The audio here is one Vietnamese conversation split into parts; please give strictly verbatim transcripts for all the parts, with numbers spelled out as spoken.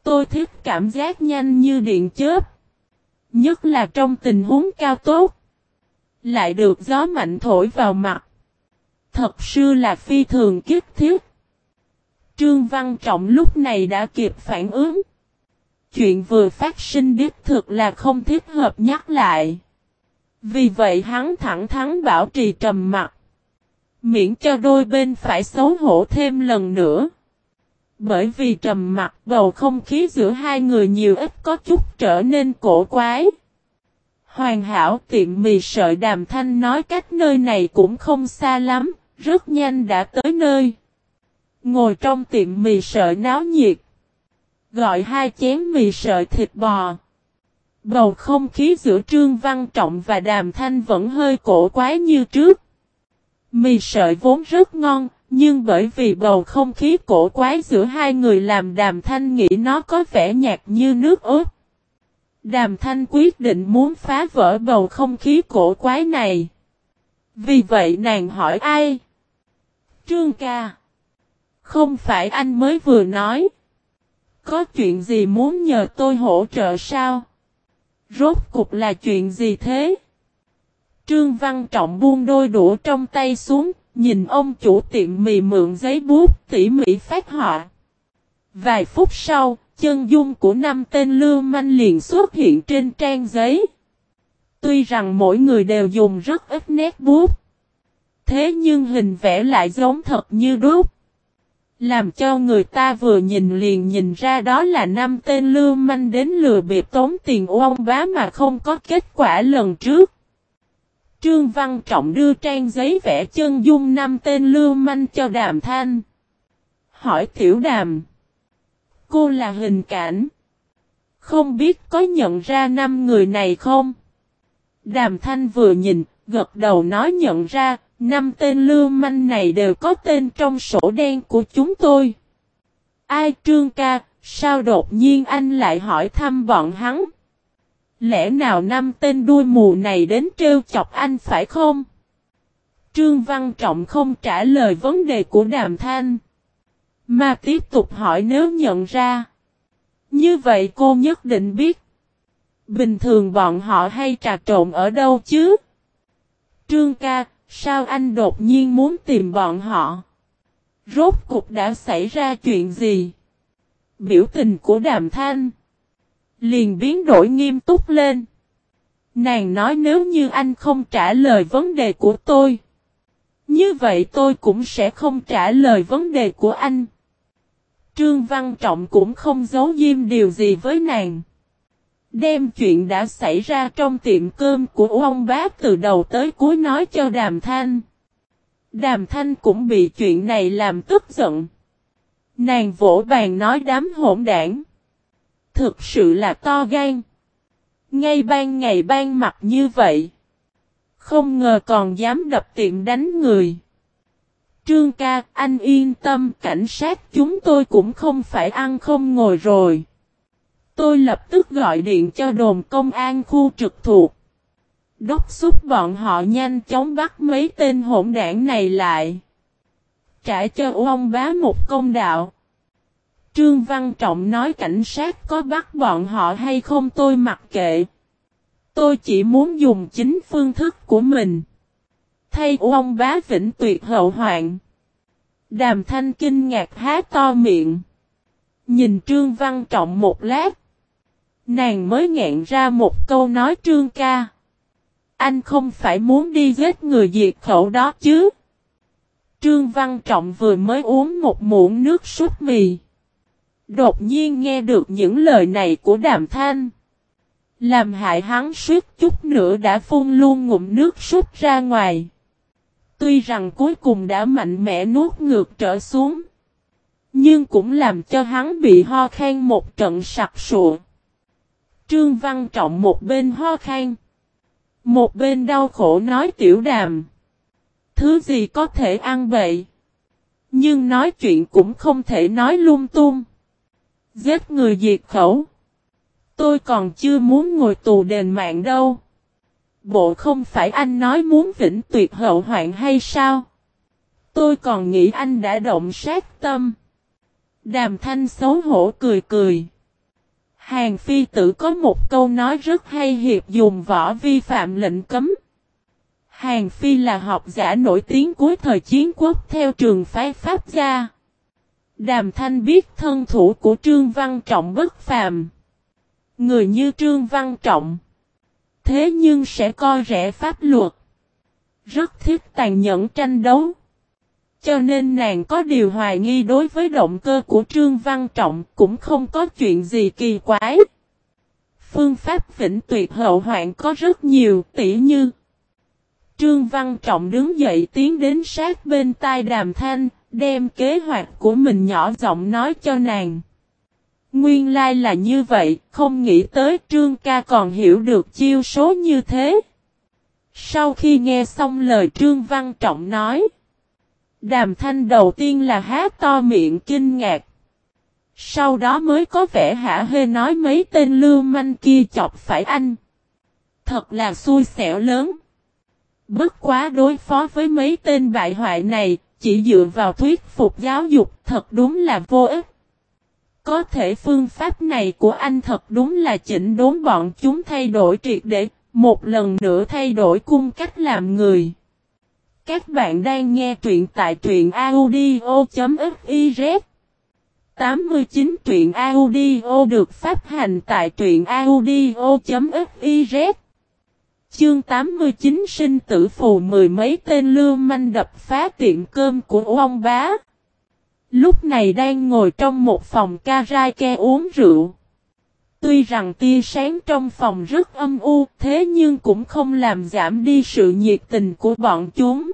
Tôi thích cảm giác nhanh như điện chớp. Nhất là trong tình huống cao tốt. Lại được gió mạnh thổi vào mặt. Thật sự là phi thường kích thiết. Trương Văn Trọng lúc này đã kịp phản ứng. Chuyện vừa phát sinh đích thực là không thích hợp nhắc lại. Vì vậy hắn thẳng thắn bảo trì trầm mặc. Miễn cho đôi bên phải xấu hổ thêm lần nữa. Bởi vì trầm mặc bầu không khí giữa hai người nhiều ít có chút trở nên cổ quái. Hoàn hảo tiệm mì sợi Đàm Thanh nói cách nơi này cũng không xa lắm, rất nhanh đã tới nơi. Ngồi trong tiệm mì sợi náo nhiệt. Gọi hai chén mì sợi thịt bò. Bầu không khí giữa Trương Văn Trọng và Đàm Thanh vẫn hơi cổ quái như trước. Mì sợi vốn rất ngon, nhưng bởi vì bầu không khí cổ quái giữa hai người làm Đàm Thanh nghĩ nó có vẻ nhạt như nước ớt. Đàm Thanh quyết định muốn phá vỡ bầu không khí cổ quái này. Vì vậy nàng hỏi ai? Trương ca. Không phải anh mới vừa nói. Có chuyện gì muốn nhờ tôi hỗ trợ sao? Rốt cục là chuyện gì thế? Trương Văn Trọng buông đôi đũa trong tay xuống, nhìn ông chủ tiệm mì mượn giấy bút tỉ mỉ phát họa. Vài phút sau, chân dung của năm tên lưu manh liền xuất hiện trên trang giấy. Tuy rằng mỗi người đều dùng rất ít nét bút. Thế nhưng hình vẽ lại giống thật như đúc. Làm cho người ta vừa nhìn liền nhìn ra đó là năm tên lưu manh đến lừa bịp tống tiền của ông bá mà không có kết quả lần trước. Trương Văn Trọng đưa trang giấy vẽ chân dung năm tên lưu manh cho Đàm Thanh. Hỏi Tiểu Đàm. Cô là Hình Cảnh. Không biết có nhận ra năm người này không? Đàm Thanh vừa nhìn, gật đầu nói nhận ra, năm tên lưu manh này đều có tên trong sổ đen của chúng tôi. Ai Trương ca, sao đột nhiên anh lại hỏi thăm bọn hắn? Lẽ nào năm tên đuôi mù này đến trêu chọc anh phải không? Trương Văn Trọng không trả lời vấn đề của Đàm Thanh. Mà tiếp tục hỏi nếu nhận ra. Như vậy cô nhất định biết. Bình thường bọn họ hay trà trộn ở đâu chứ? Trương ca, sao anh đột nhiên muốn tìm bọn họ? Rốt cục đã xảy ra chuyện gì? Biểu tình của Đàm Thanh liền biến đổi nghiêm túc lên. Nàng nói nếu như anh không trả lời vấn đề của tôi, như vậy tôi cũng sẽ không trả lời vấn đề của anh. Trương Văn Trọng cũng không giấu giếm điều gì với nàng. Đem chuyện đã xảy ra trong tiệm cơm của ông bá từ đầu tới cuối nói cho Đàm Thanh. Đàm Thanh cũng bị chuyện này làm tức giận. Nàng vỗ bàn nói đám hỗn đảng. Thực sự là to gan. Ngay ban ngày ban mặt như vậy. Không ngờ còn dám đập tiệm đánh người. Trương ca, anh yên tâm, cảnh sát chúng tôi cũng không phải ăn không ngồi rồi. Tôi lập tức gọi điện cho đồn công an khu trực thuộc. Đốc thúc bọn họ nhanh chóng bắt mấy tên hỗn đảng này lại. Trả cho ông bá một công đạo. Trương Văn Trọng nói cảnh sát có bắt bọn họ hay không tôi mặc kệ. Tôi chỉ muốn dùng chính phương thức của mình. Thay ông bá vĩnh tuyệt hậu hoạn. Đàm Thanh kinh ngạc há to miệng. Nhìn Trương Văn Trọng một lát. Nàng mới nghẹn ra một câu nói Trương ca. Anh không phải muốn đi giết người diệt khẩu đó chứ. Trương Văn Trọng vừa mới uống một muỗng nước súp mì. Đột nhiên nghe được những lời này của Đàm Thanh. Làm hại hắn suýt chút nữa đã phun luôn ngụm nước súp ra ngoài. Tuy rằng cuối cùng đã mạnh mẽ nuốt ngược trở xuống. Nhưng cũng làm cho hắn bị ho khan một trận sặc sụa. Trương Văn Trọng một bên ho khan. Một bên đau khổ nói Tiểu Đàm. Thứ gì có thể ăn bậy. Nhưng nói chuyện cũng không thể nói lung tung. Giết người diệt khẩu. Tôi còn chưa muốn ngồi tù đền mạng đâu. Bộ không phải anh nói muốn vĩnh tuyệt hậu hoạn hay sao? Tôi còn nghĩ anh đã động sát tâm. Đàm Thanh xấu hổ cười cười. Hàn Phi Tử có một câu nói rất hay: hiệp dùng võ vi phạm lệnh cấm. Hàn Phi là học giả nổi tiếng cuối thời chiến quốc theo trường phái Pháp gia. Đàm Thanh biết thân thủ của Trương Văn Trọng bất phàm. Người như Trương Văn Trọng, thế nhưng sẽ coi rẻ pháp luật, rất thích tàn nhẫn tranh đấu. Cho nên nàng có điều hoài nghi đối với động cơ của Trương Văn Trọng, cũng không có chuyện gì kỳ quái. Phương pháp vĩnh tuyệt hậu hoạn có rất nhiều, tỉ như Trương Văn Trọng đứng dậy tiến đến sát bên tai Đàm Thanh, đem kế hoạch của mình nhỏ giọng nói cho nàng. Nguyên lai là như vậy, không nghĩ tới Trương ca còn hiểu được chiêu số như thế. Sau khi nghe xong lời Trương Văn Trọng nói, Đàm Thanh đầu tiên là há to miệng kinh ngạc. Sau đó mới có vẻ hả hê nói mấy tên lưu manh kia chọc phải anh. Thật là xui xẻo lớn. Bất quá đối phó với mấy tên bại hoại này, chỉ dựa vào thuyết phục giáo dục thật đúng là vô ích. Có thể phương pháp này của anh thật đúng là chỉnh đốn bọn chúng thay đổi triệt để, một lần nữa thay đổi cung cách làm người. Các bạn đang nghe truyện tại truyện audio.fiz. tám mươi chín truyện audio được phát hành tại truyện audio.fiz. Chương tám mươi chín sinh tử phù. Mười mấy tên lưu manh đập phá tiệm cơm của ông bá. Lúc này đang ngồi trong một phòng karaoke uống rượu. Tuy rằng tia sáng trong phòng rất âm u, thế nhưng cũng không làm giảm đi sự nhiệt tình của bọn chúng.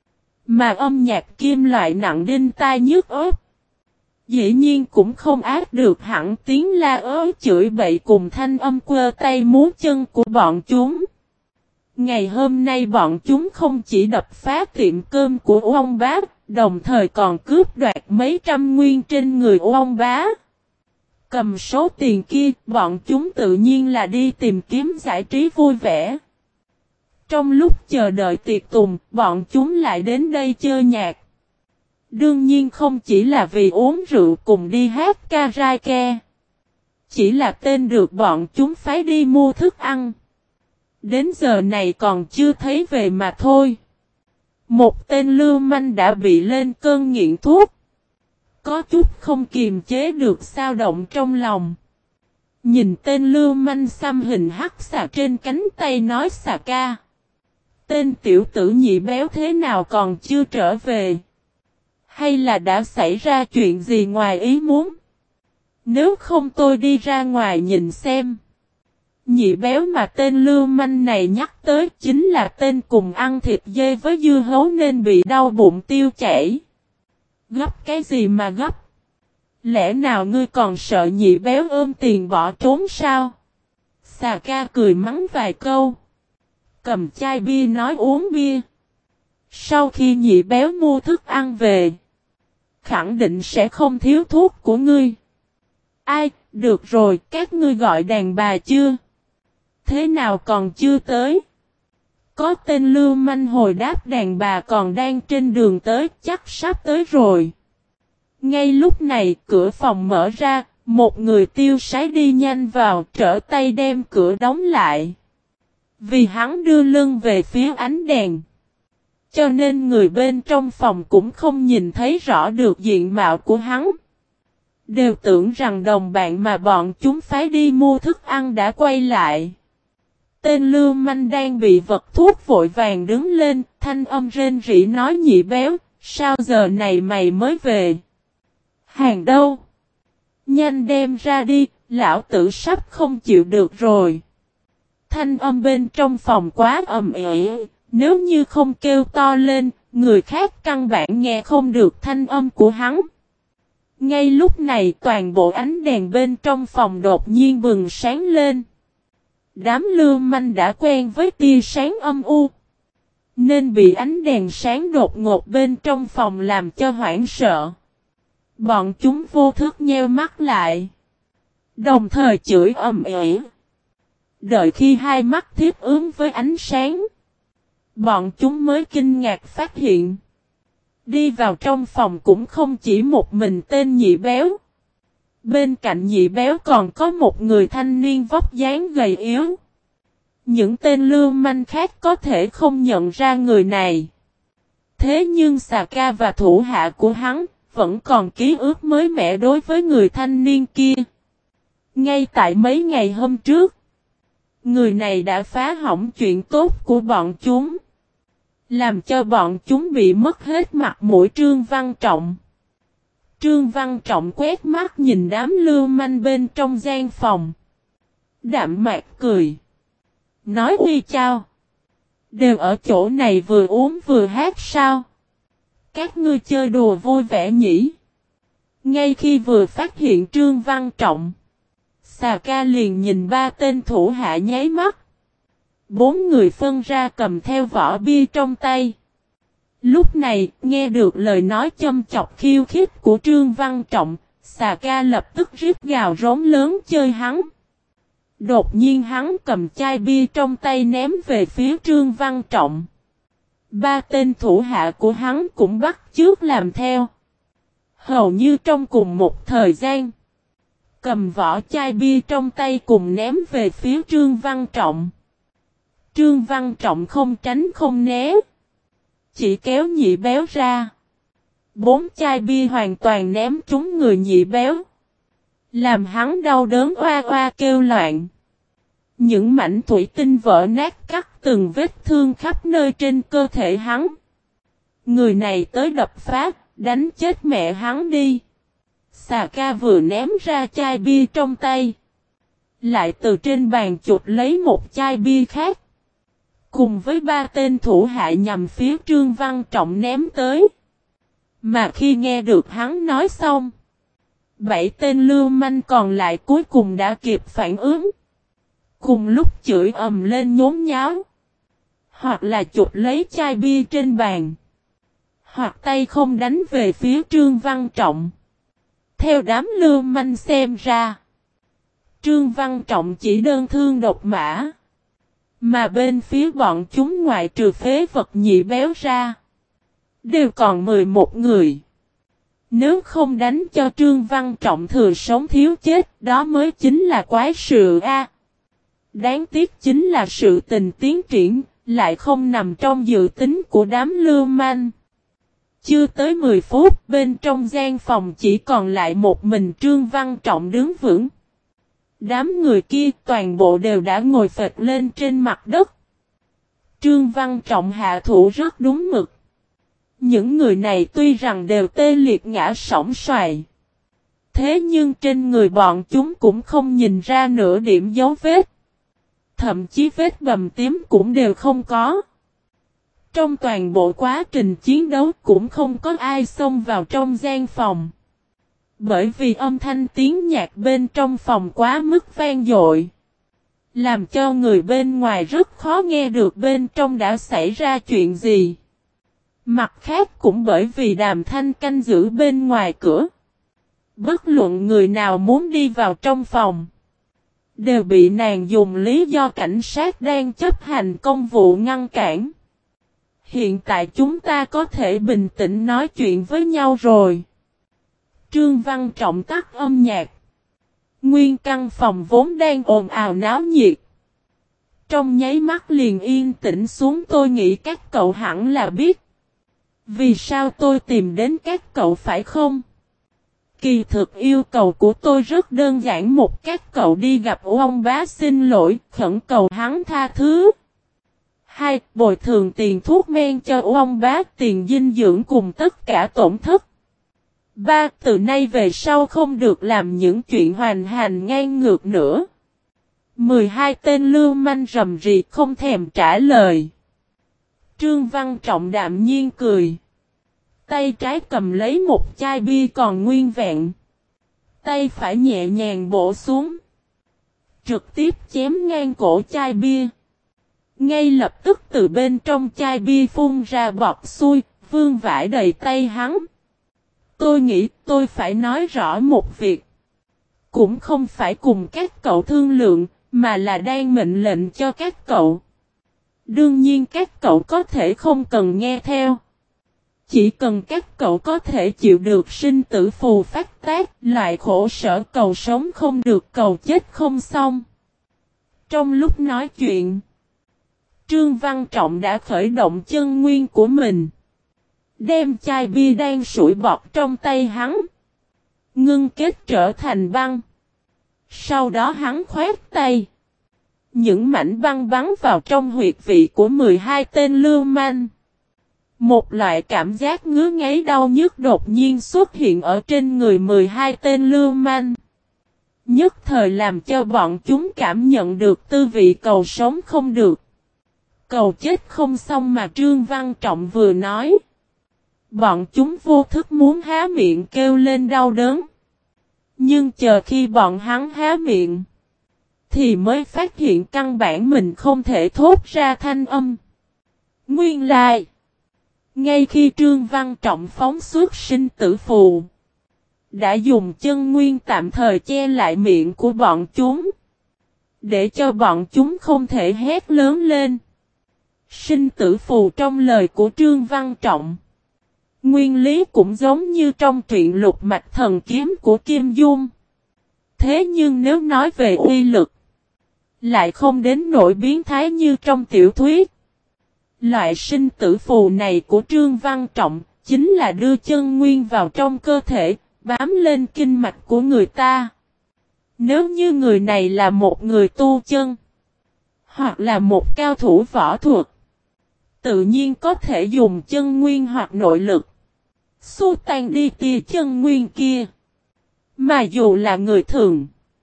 Mà âm nhạc kim loại nặng đinh tai nhức óc, dĩ nhiên cũng không áp được hẳn tiếng la ớ chửi bậy cùng thanh âm quơ tay múa chân của bọn chúng. Ngày hôm nay bọn chúng không chỉ đập phá tiệm cơm của ông bá, đồng thời còn cướp đoạt mấy trăm nguyên trên người ông bá. Cầm số tiền kia, bọn chúng tự nhiên là đi tìm kiếm giải trí vui vẻ. Trong lúc chờ đợi tiệc tùng, bọn chúng lại đến đây chơi nhạc. Đương nhiên không chỉ là vì uống rượu cùng đi hát karaoke. Chỉ là tên được bọn chúng phái đi mua thức ăn. Đến giờ này còn chưa thấy về mà thôi. Một tên lưu manh đã bị lên cơn nghiện thuốc. Có chút không kiềm chế được xao động trong lòng. Nhìn tên lưu manh xăm hình hắc xà trên cánh tay nói: xà ca, tên tiểu tử nhị béo thế nào còn chưa trở về? Hay là đã xảy ra chuyện gì ngoài ý muốn? Nếu không tôi đi ra ngoài nhìn xem. Nhị béo mà tên lưu manh này nhắc tới chính là tên cùng ăn thịt dê với dưa hấu nên bị đau bụng tiêu chảy. Gấp cái gì mà gấp? Lẽ nào ngươi còn sợ nhị béo ôm tiền bỏ trốn sao? Xà ca cười mắng vài câu, cầm chai bia nói uống bia. Sau khi nhị béo mua thức ăn về, khẳng định sẽ không thiếu thuốc của ngươi. Ai, được rồi, các ngươi gọi đàn bà chưa? Thế nào còn chưa tới? Có tên lưu manh hồi đáp: đàn bà còn đang trên đường tới, chắc sắp tới rồi. Ngay lúc này, cửa phòng mở ra, một người tiêu sái đi nhanh vào, trở tay đem cửa đóng lại. Vì hắn đưa lưng về phía ánh đèn, cho nên người bên trong phòng cũng không nhìn thấy rõ được diện mạo của hắn. Đều tưởng rằng đồng bạn mà bọn chúng phái đi mua thức ăn đã quay lại. Tên lưu manh đang bị vật thuốc vội vàng đứng lên, thanh âm rên rỉ nói: nhị béo, sao giờ này mày mới về? Hàng đâu? Nhanh đem ra đi, lão tử sắp không chịu được rồi. Thanh âm bên trong phòng quá ầm ĩ, nếu như không kêu to lên, người khác căn bản nghe không được thanh âm của hắn. Ngay lúc này toàn bộ ánh đèn bên trong phòng đột nhiên bừng sáng lên. Đám lưu manh đã quen với tia sáng âm u, nên bị ánh đèn sáng đột ngột bên trong phòng làm cho hoảng sợ. Bọn chúng vô thức nheo mắt lại, đồng thời chửi ầm ĩ. Đợi khi hai mắt thiết ứng với ánh sáng, bọn chúng mới kinh ngạc phát hiện, đi vào trong phòng cũng không chỉ một mình tên nhị béo. Bên cạnh nhị béo còn có một người thanh niên vóc dáng gầy yếu. Những tên lưu manh khác có thể không nhận ra người này. Thế nhưng Xà Ca và thủ hạ của hắn vẫn còn ký ức mới mẻ đối với người thanh niên kia. Ngay tại mấy ngày hôm trước, người này đã phá hỏng chuyện tốt của bọn chúng, làm cho bọn chúng bị mất hết mặt mũi. Trương Văn Trọng. Trương Văn Trọng quét mắt nhìn đám lưu manh bên trong gian phòng. Đạm mạc cười. Nói uy chao. Đều ở chỗ này vừa uống vừa hát sao? Các ngươi chơi đùa vui vẻ nhỉ? Ngay khi vừa phát hiện Trương Văn Trọng, Xà Ca liền nhìn ba tên thủ hạ nháy mắt. Bốn người phân ra cầm theo vỏ bia trong tay. Lúc này, nghe được lời nói châm chọc khiêu khích của Trương Văn Trọng, Xà Ca lập tức rít gào rống lớn chơi hắn. Đột nhiên hắn cầm chai bia trong tay ném về phía Trương Văn Trọng. Ba tên thủ hạ của hắn cũng bắt chước làm theo. Hầu như trong cùng một thời gian, cầm vỏ chai bia trong tay cùng ném về phía Trương Văn Trọng. Trương Văn Trọng không tránh không né, chỉ kéo nhị béo ra. Bốn chai bia hoàn toàn ném trúng người nhị béo, làm hắn đau đớn oa oa kêu loạn. Những mảnh thủy tinh vỡ nát cắt từng vết thương khắp nơi trên cơ thể hắn. Người này tới đập phát, đánh chết mẹ hắn đi. Xà Ca vừa ném ra chai bia trong tay, lại từ trên bàn chụp lấy một chai bia khác, cùng với ba tên thủ hạ nhằm phía Trương Văn Trọng ném tới. Mà khi nghe được hắn nói xong, bảy tên lưu manh còn lại cuối cùng đã kịp phản ứng. Cùng lúc chửi ầm lên nhốn nháo, hoặc là chụp lấy chai bia trên bàn, hoặc tay không đánh về phía Trương Văn Trọng. Theo đám lưu manh xem ra, Trương Văn Trọng chỉ đơn thương độc mã, mà bên phía bọn chúng ngoại trừ phế vật nhị béo ra, đều còn mười một người. Nếu không đánh cho Trương Văn Trọng thừa sống thiếu chết, đó mới chính là quái sự a. Đáng tiếc chính là sự tình tiến triển, lại không nằm trong dự tính của đám lưu manh. Chưa tới mười phút, bên trong gian phòng chỉ còn lại một mình Trương Văn Trọng đứng vững. Đám người kia toàn bộ đều đã ngồi phịch lên trên mặt đất. Trương Văn Trọng hạ thủ rất đúng mực. Những người này tuy rằng đều tê liệt ngã sóng xoài, thế nhưng trên người bọn chúng cũng không nhìn ra nửa điểm dấu vết. Thậm chí vết bầm tím cũng đều không có. Trong toàn bộ quá trình chiến đấu cũng không có ai xông vào trong gian phòng. Bởi vì âm thanh tiếng nhạc bên trong phòng quá mức vang dội, làm cho người bên ngoài rất khó nghe được bên trong đã xảy ra chuyện gì. Mặt khác cũng bởi vì Đàm Thanh canh giữ bên ngoài cửa. Bất luận người nào muốn đi vào trong phòng, đều bị nàng dùng lý do cảnh sát đang chấp hành công vụ ngăn cản. Hiện tại chúng ta có thể bình tĩnh nói chuyện với nhau rồi. Trương Văn Trọng tắt âm nhạc. Nguyên căn phòng vốn đang ồn ào náo nhiệt, trong nháy mắt liền yên tĩnh xuống. Tôi nghĩ các cậu hẳn là biết vì sao tôi tìm đến các cậu phải không? Kỳ thực yêu cầu của tôi rất đơn giản, một các cậu đi gặp ông bá xin lỗi, khẩn cầu hắn tha thứ. Hai, bồi thường tiền thuốc men cho ông bá, tiền dinh dưỡng cùng tất cả tổn thất. Ba, từ nay về sau không được làm những chuyện hoành hành ngang ngược nữa. mười hai tên lưu manh rầm rì không thèm trả lời. Trương Văn Trọng đạm nhiên cười. Tay trái cầm lấy một chai bia còn nguyên vẹn. Tay phải nhẹ nhàng bổ xuống, trực tiếp chém ngang cổ chai bia. Ngay lập tức từ bên trong chai bia phun ra bọt xuôi, vương vãi đầy tay hắn. Tôi nghĩ tôi phải nói rõ một việc. Cũng không phải cùng các cậu thương lượng, mà là đang mệnh lệnh cho các cậu. Đương nhiên các cậu có thể không cần nghe theo. Chỉ cần các cậu có thể chịu được sinh tử phù phát tác, loại khổ sở cầu sống không được cầu chết không xong. Trong lúc nói chuyện, Trương Văn Trọng đã khởi động chân nguyên của mình. Đem chai bia đang sủi bọt trong tay hắn ngưng kết trở thành băng. Sau đó hắn khoét tay. Những mảnh băng bắn vào trong huyệt vị của mười hai tên lưu manh. Một loại cảm giác ngứa ngáy đau nhức đột nhiên xuất hiện ở trên người mười hai tên lưu manh. Nhất thời làm cho bọn chúng cảm nhận được tư vị cầu sống không được. Cầu chết không xong mà Trương Văn Trọng vừa nói. Bọn chúng vô thức muốn há miệng kêu lên đau đớn. Nhưng chờ khi bọn hắn há miệng, thì mới phát hiện căn bản mình không thể thốt ra thanh âm. Nguyên lai, ngay khi Trương Văn Trọng phóng xuất sinh tử phù, đã dùng chân nguyên tạm thời che lại miệng của bọn chúng, để cho bọn chúng không thể hét lớn lên. Sinh tử phù trong lời của Trương Văn Trọng, nguyên lý cũng giống như trong truyện Lục Mạch Thần Kiếm của Kim Dung. Thế nhưng nếu nói về uy lực, lại không đến nỗi biến thái như trong tiểu thuyết. Loại sinh tử phù này của Trương Văn Trọng chính là đưa chân nguyên vào trong cơ thể, bám lên kinh mạch của người ta. Nếu như người này là một người tu chân, hoặc là một cao thủ võ thuật, tự nhiên có thể dùng chân nguyên hoặc nội lực xua tan đi tia chân nguyên kia. Mà dù là người thường,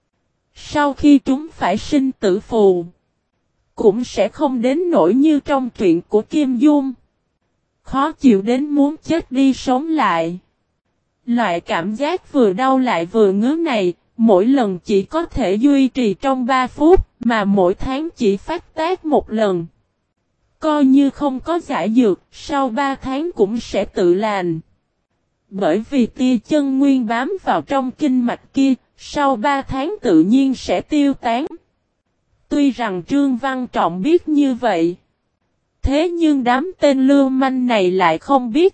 sau khi chúng phải sinh tử phù, cũng sẽ không đến nỗi như trong truyện của Kim Dung, khó chịu đến muốn chết đi sống lại. Loại cảm giác vừa đau lại vừa ngứa này, mỗi lần chỉ có thể duy trì trong ba phút, mà mỗi tháng chỉ phát tác một lần. Coi như không có giải dược, sau ba tháng cũng sẽ tự lành. Bởi vì tia chân nguyên bám vào trong kinh mạch kia, sau ba tháng tự nhiên sẽ tiêu tán. Tuy rằng Trương Văn Trọng biết như vậy, thế nhưng đám tên lưu manh này lại không biết.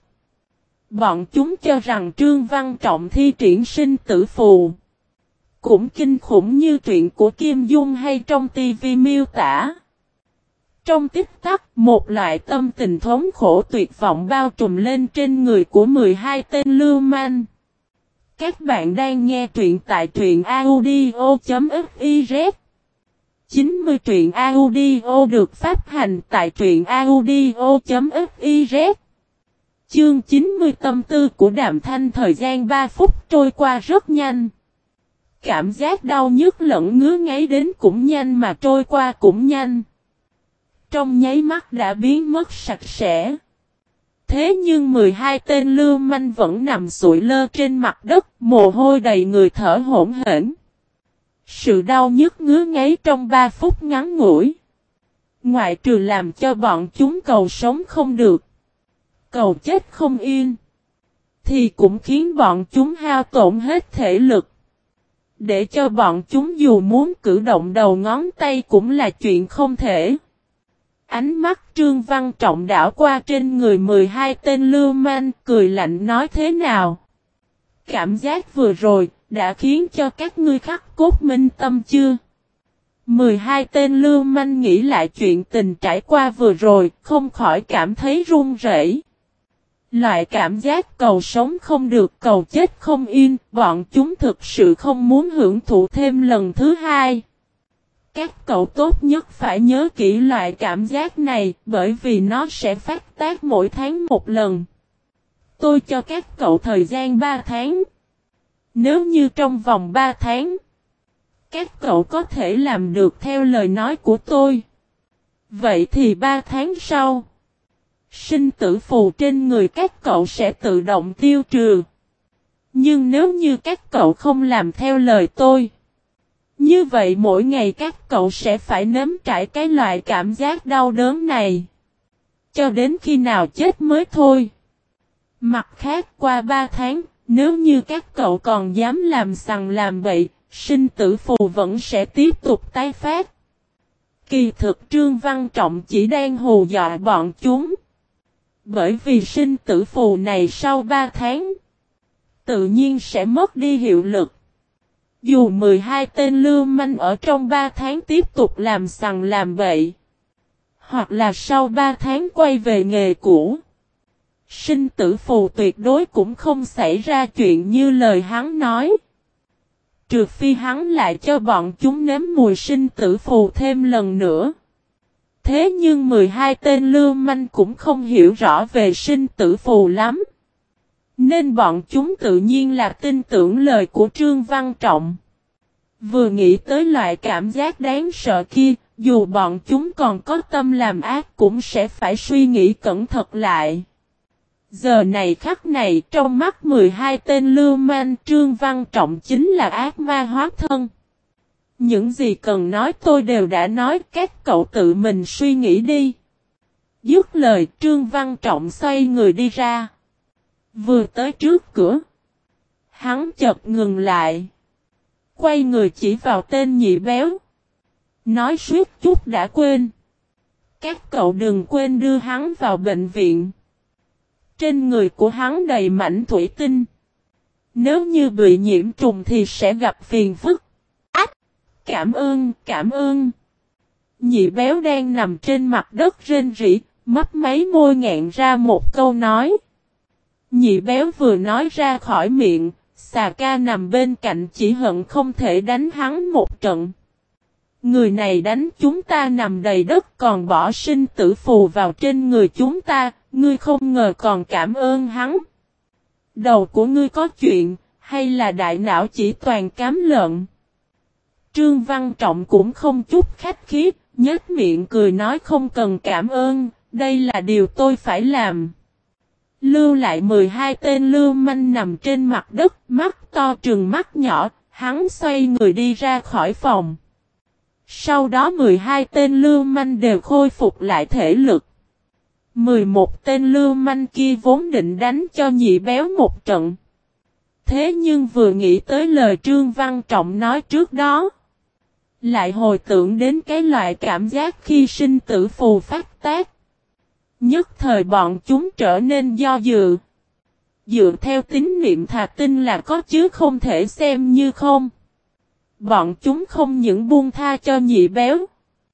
Bọn chúng cho rằng Trương Văn Trọng thi triển sinh tử phù cũng kinh khủng như truyện của Kim Dung hay trong tivi miêu tả. Trong tích tắc, một loại tâm tình thống khổ tuyệt vọng bao trùm lên trên người của mười hai tên lưu manh. Các bạn đang nghe truyện tại truyện audio chấm fiz. chín mươi truyện audio được phát hành tại truyện audio chấm fiz. Chương chín mươi tâm tư của Đàm Thanh. Thời gian ba phút trôi qua rất nhanh. Cảm giác đau nhức lẫn ngứa ngáy đến cũng nhanh mà trôi qua cũng nhanh. Trong nháy mắt đã biến mất sạch sẽ. Thế nhưng mười hai tên lưu manh vẫn nằm sụi lơ trên mặt đất, mồ hôi đầy người thở hổn hển. Sự đau nhức ngứa ngáy trong ba phút ngắn ngủi, ngoại trừ làm cho bọn chúng cầu sống không được, cầu chết không yên, thì cũng khiến bọn chúng hao tổn hết thể lực. Để cho bọn chúng dù muốn cử động đầu ngón tay cũng là chuyện không thể. Ánh mắt Trương Văn Trọng đảo qua trên người mười hai tên lưu manh, cười lạnh nói thế nào. Cảm giác vừa rồi đã khiến cho các ngươi khắc cốt minh tâm chưa? mười hai tên lưu manh nghĩ lại chuyện tình trải qua vừa rồi, không khỏi cảm thấy run rẩy. Loại cảm giác cầu sống không được cầu chết không yên, bọn chúng thực sự không muốn hưởng thụ thêm lần thứ hai. Các cậu tốt nhất phải nhớ kỹ loại cảm giác này, bởi vì nó sẽ phát tác mỗi tháng một lần. Tôi cho các cậu thời gian ba tháng. Nếu như trong vòng ba tháng, các cậu có thể làm được theo lời nói của tôi, vậy thì ba tháng sau, sinh tử phù trên người các cậu sẽ tự động tiêu trừ. Nhưng nếu như các cậu không làm theo lời tôi, như vậy mỗi ngày các cậu sẽ phải nếm trải cái loại cảm giác đau đớn này, cho đến khi nào chết mới thôi. Mặt khác qua ba tháng, nếu như các cậu còn dám làm sằng làm bậy, sinh tử phù vẫn sẽ tiếp tục tái phát. Kỳ thực Trương Văn Trọng chỉ đang hù dọa bọn chúng. Bởi vì sinh tử phù này sau ba tháng, tự nhiên sẽ mất đi hiệu lực. Dù mười hai tên lưu manh ở trong ba tháng tiếp tục làm sằng làm bậy, hoặc là sau ba tháng quay về nghề cũ, sinh tử phù tuyệt đối cũng không xảy ra chuyện như lời hắn nói. Trừ phi hắn lại cho bọn chúng nếm mùi sinh tử phù thêm lần nữa. Thế nhưng mười hai tên lưu manh cũng không hiểu rõ về sinh tử phù lắm, nên bọn chúng tự nhiên là tin tưởng lời của Trương Văn Trọng. Vừa nghĩ tới loại cảm giác đáng sợ kia, dù bọn chúng còn có tâm làm ác cũng sẽ phải suy nghĩ cẩn thận lại. Giờ này khắc này trong mắt mười hai tên lưu manh, Trương Văn Trọng chính là ác ma hóa thân. Những gì cần nói tôi đều đã nói, các cậu tự mình suy nghĩ đi. Dứt lời Trương Văn Trọng xoay người đi ra. Vừa tới trước cửa, hắn chợt ngừng lại, quay người chỉ vào tên nhị béo, nói suýt chút đã quên. Các cậu đừng quên đưa hắn vào bệnh viện. Trên người của hắn đầy mảnh thủy tinh. Nếu như bị nhiễm trùng thì sẽ gặp phiền phức. Ách! Cảm ơn, cảm ơn. Nhị béo đang nằm trên mặt đất rên rỉ, mấp máy môi nghẹn ra một câu nói. Nhị béo vừa nói ra khỏi miệng, xà ca nằm bên cạnh chỉ hận không thể đánh hắn một trận. Người này đánh chúng ta nằm đầy đất còn bỏ sinh tử phù vào trên người chúng ta, ngươi không ngờ còn cảm ơn hắn. Đầu của ngươi có chuyện, hay là đại não chỉ toàn cám lợn? Trương Văn Trọng cũng không chút khách khí, nhếch miệng cười nói không cần cảm ơn, đây là điều tôi phải làm. Lưu lại mười hai tên lưu manh nằm trên mặt đất, mắt to trừng mắt nhỏ, hắn xoay người đi ra khỏi phòng. Sau đó mười hai tên lưu manh đều khôi phục lại thể lực. mười một tên lưu manh kia vốn định đánh cho nhị béo một trận. Thế nhưng vừa nghĩ tới lời Trương Văn Trọng nói trước đó, lại hồi tưởng đến cái loại cảm giác khi sinh tử phù phát tác. Nhất thời bọn chúng trở nên do dự. Dựa theo tín niệm thà tin là có chứ không thể xem như không. Bọn chúng không những buông tha cho nhị béo,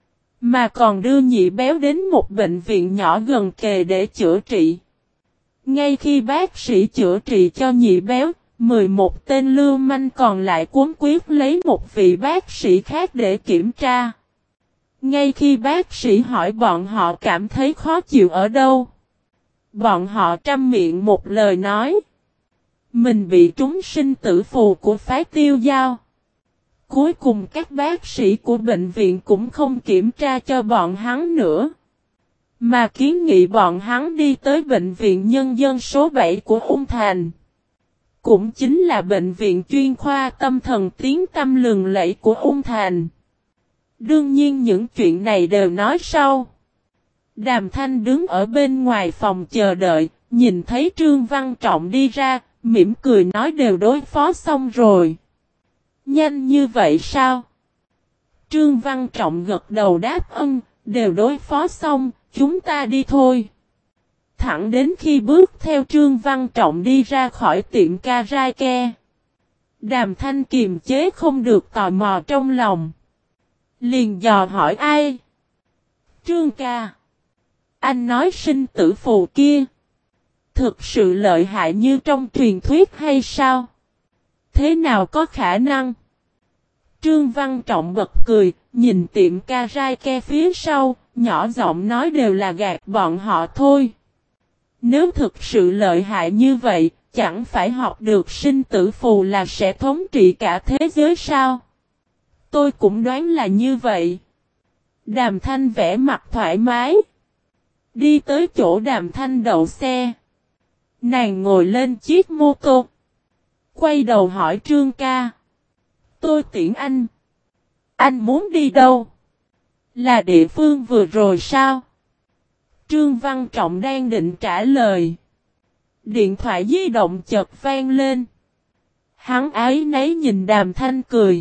mà còn đưa nhị béo đến một bệnh viện nhỏ gần kề để chữa trị. Ngay khi bác sĩ chữa trị cho nhị béo, mười một tên lưu manh còn lại cuống quyết lấy một vị bác sĩ khác để kiểm tra. Ngay khi bác sĩ hỏi bọn họ cảm thấy khó chịu ở đâu, bọn họ trăm miệng một lời nói: mình bị trúng sinh tử phù của phái Tiêu Giao. Cuối cùng các bác sĩ của bệnh viện cũng không kiểm tra cho bọn hắn nữa, mà kiến nghị bọn hắn đi tới bệnh viện nhân dân số bảy của Ung Thành. Cũng chính là bệnh viện chuyên khoa tâm thần tiếng tăm lừng lẫy của Ung Thành. Đương nhiên những chuyện này đều nói sau. Đàm Thanh đứng ở bên ngoài phòng chờ đợi, nhìn thấy Trương Văn Trọng đi ra, mỉm cười nói đều đối phó xong rồi. Nhanh như vậy sao? Trương Văn Trọng gật đầu đáp ân, đều đối phó xong, chúng ta đi thôi. Thẳng đến khi bước theo Trương Văn Trọng đi ra khỏi tiệm karaoke, Đàm Thanh kiềm chế không được tò mò trong lòng. Liền dò hỏi ai? Trương ca. Anh nói sinh tử phù kia thực sự lợi hại như trong truyền thuyết hay sao? Thế nào có khả năng? Trương Văn Trọng bật cười, nhìn tiệm karaoke phía sau, nhỏ giọng nói đều là gạt bọn họ thôi. Nếu thực sự lợi hại như vậy, chẳng phải học được sinh tử phù là sẽ thống trị cả thế giới sao? Tôi cũng đoán là như vậy. Đàm Thanh vẽ mặt thoải mái, đi tới chỗ Đàm Thanh đậu xe. Nàng ngồi lên chiếc mô tô, quay đầu hỏi Trương ca: tôi tiễn anh. Anh muốn đi đâu? Là địa phương vừa rồi sao? Trương Văn Trọng đang định trả lời, điện thoại di động chợt vang lên. Hắn áy náy nhìn Đàm Thanh cười,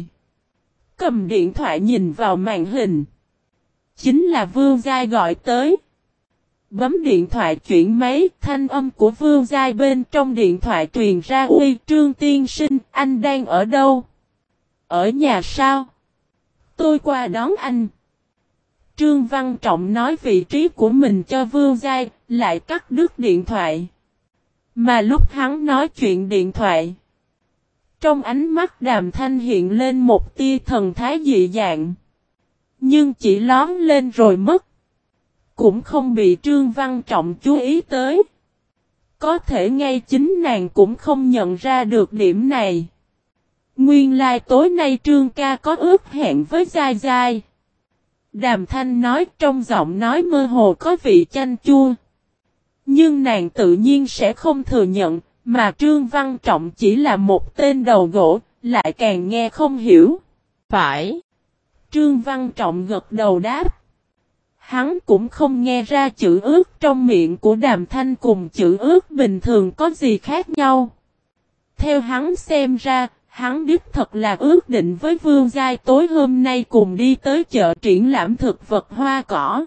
cầm điện thoại nhìn vào màn hình. Chính là Vương Giai gọi tới. Bấm điện thoại chuyển máy, thanh âm của Vương Giai bên trong điện thoại truyền ra. Uy, Trương tiên sinh, anh đang ở đâu? Ở nhà sao? Tôi qua đón anh. Trương Văn Trọng nói vị trí của mình cho Vương Giai, lại cắt đứt điện thoại. Mà lúc hắn nói chuyện điện thoại, trong ánh mắt Đàm Thanh hiện lên một tia thần thái dị dạng. Nhưng chỉ lóm lên rồi mất. Cũng không bị Trương Văn Trọng chú ý tới. Có thể ngay chính nàng cũng không nhận ra được điểm này. Nguyên lai tối nay Trương ca có ước hẹn với Giai Giai. Đàm Thanh nói trong giọng nói mơ hồ có vị chanh chua. Nhưng nàng tự nhiên sẽ không thừa nhận, mà Trương Văn Trọng chỉ là một tên đầu gỗ, lại càng nghe không hiểu. Phải. Trương Văn Trọng gật đầu đáp. Hắn cũng không nghe ra chữ ước trong miệng của Đàm Thanh cùng chữ ước bình thường có gì khác nhau. Theo hắn xem ra, hắn đích thật là ước định với Vương Giai tối hôm nay cùng đi tới chợ triển lãm thực vật hoa cỏ.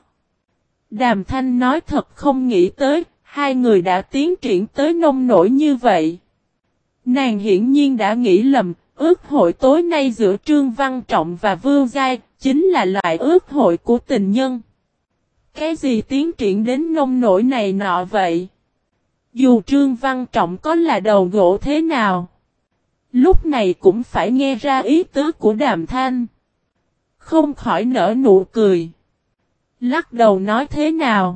Đàm Thanh nói thật không nghĩ tới, hai người đã tiến triển tới nông nổi như vậy. Nàng hiển nhiên đã nghĩ lầm, ước hội tối nay giữa Trương Văn Trọng và Vương Giai, chính là loại ước hội của tình nhân. Cái gì tiến triển đến nông nổi này nọ vậy? Dù Trương Văn Trọng có là đầu gỗ thế nào, lúc này cũng phải nghe ra ý tứ của Đàm Thanh. Không khỏi nở nụ cười. Lắc đầu nói thế nào?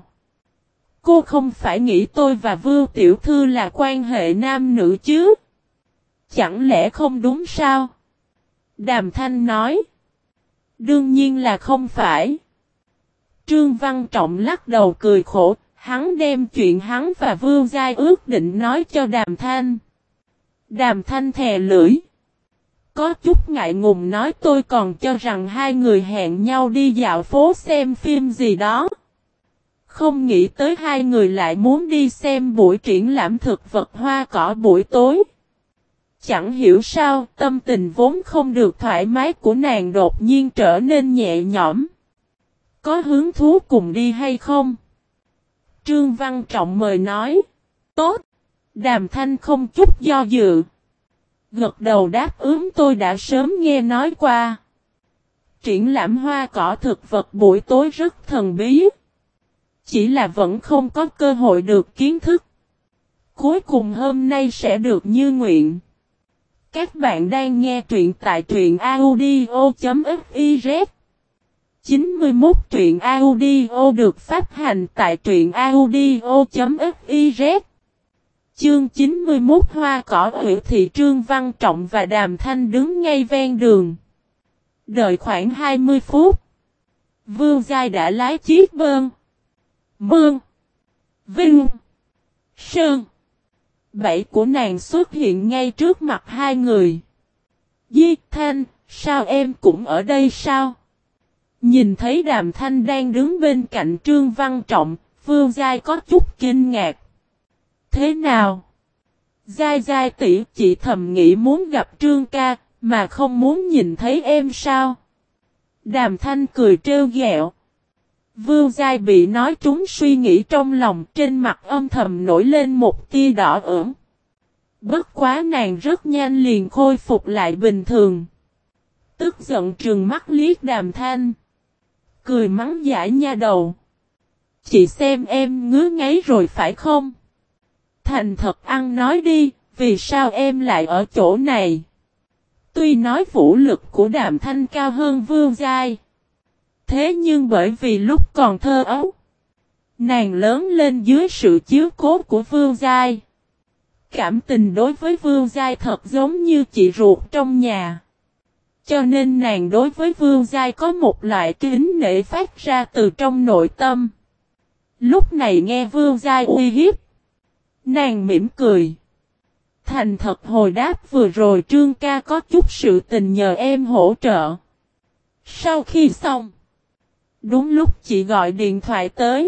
Cô không phải nghĩ tôi và Vương Tiểu Thư là quan hệ nam nữ chứ? Chẳng lẽ không đúng sao? Đàm Thanh nói. Đương nhiên là không phải. Trương Văn Trọng lắc đầu cười khổ, hắn đem chuyện hắn và Vương Giai ước định nói cho Đàm Thanh. Đàm Thanh thè lưỡi. Có chút ngại ngùng nói tôi còn cho rằng hai người hẹn nhau đi dạo phố xem phim gì đó. Không nghĩ tới hai người lại muốn đi xem buổi triển lãm thực vật hoa cỏ buổi tối. Chẳng hiểu sao, tâm tình vốn không được thoải mái của nàng đột nhiên trở nên nhẹ nhõm. Có hứng thú cùng đi hay không? Trương Văn Trọng mời nói. Tốt. Đàm Thanh không chút do dự. Gật đầu đáp ứng tôi đã sớm nghe nói qua. Triển lãm hoa cỏ thực vật buổi tối rất thần bí. Chỉ là vẫn không có cơ hội được kiến thức. Cuối cùng hôm nay sẽ được như nguyện. Các bạn đang nghe truyện tại truyện audio chấm fiz. chín mươi mốt truyện audio được phát hành tại truyện audio chấm fiz. Chương chín mươi mốt hoa cỏ ủy thị. Trương Văn Trọng và Đàm Thanh đứng ngay ven đường. Đợi khoảng hai mươi phút. Vương Giai đã lái chiếc bơn. Mương. Vinh. Sơn. Bảy của nàng xuất hiện ngay trước mặt hai người. Di Thanh, sao em cũng ở đây sao? Nhìn thấy Đàm Thanh đang đứng bên cạnh Trương Văn Trọng, Vương Giai có chút kinh ngạc. Thế nào? Giai Giai tỷ chị thầm nghĩ muốn gặp Trương ca, mà không muốn nhìn thấy em sao? Đàm Thanh cười trêu ghẹo. Vương Giai bị nói trúng suy nghĩ trong lòng, trên mặt âm thầm nổi lên một tia đỏ ửng. Bất quá nàng rất nhanh liền khôi phục lại bình thường. Tức giận trừng mắt liếc Đàm Thanh. Cười mắng giải nha đầu. Chị xem em ngứa ngáy rồi phải không? Thành thật ăn nói đi, vì sao em lại ở chỗ này? Tuy nói vũ lực của Đàm Thanh cao hơn Vương Giai. Thế nhưng bởi vì lúc còn thơ ấu, nàng lớn lên dưới sự chiếu cố của Vương Giai. Cảm tình đối với Vương Giai thật giống như chị ruột trong nhà. Cho nên nàng đối với Vương Giai có một loại kính nể phát ra từ trong nội tâm. Lúc này nghe Vương Giai uy hiếp, nàng mỉm cười. Thành thật hồi đáp vừa rồi Trương ca có chút sự tình nhờ em hỗ trợ. Sau khi xong, đúng lúc chị gọi điện thoại tới.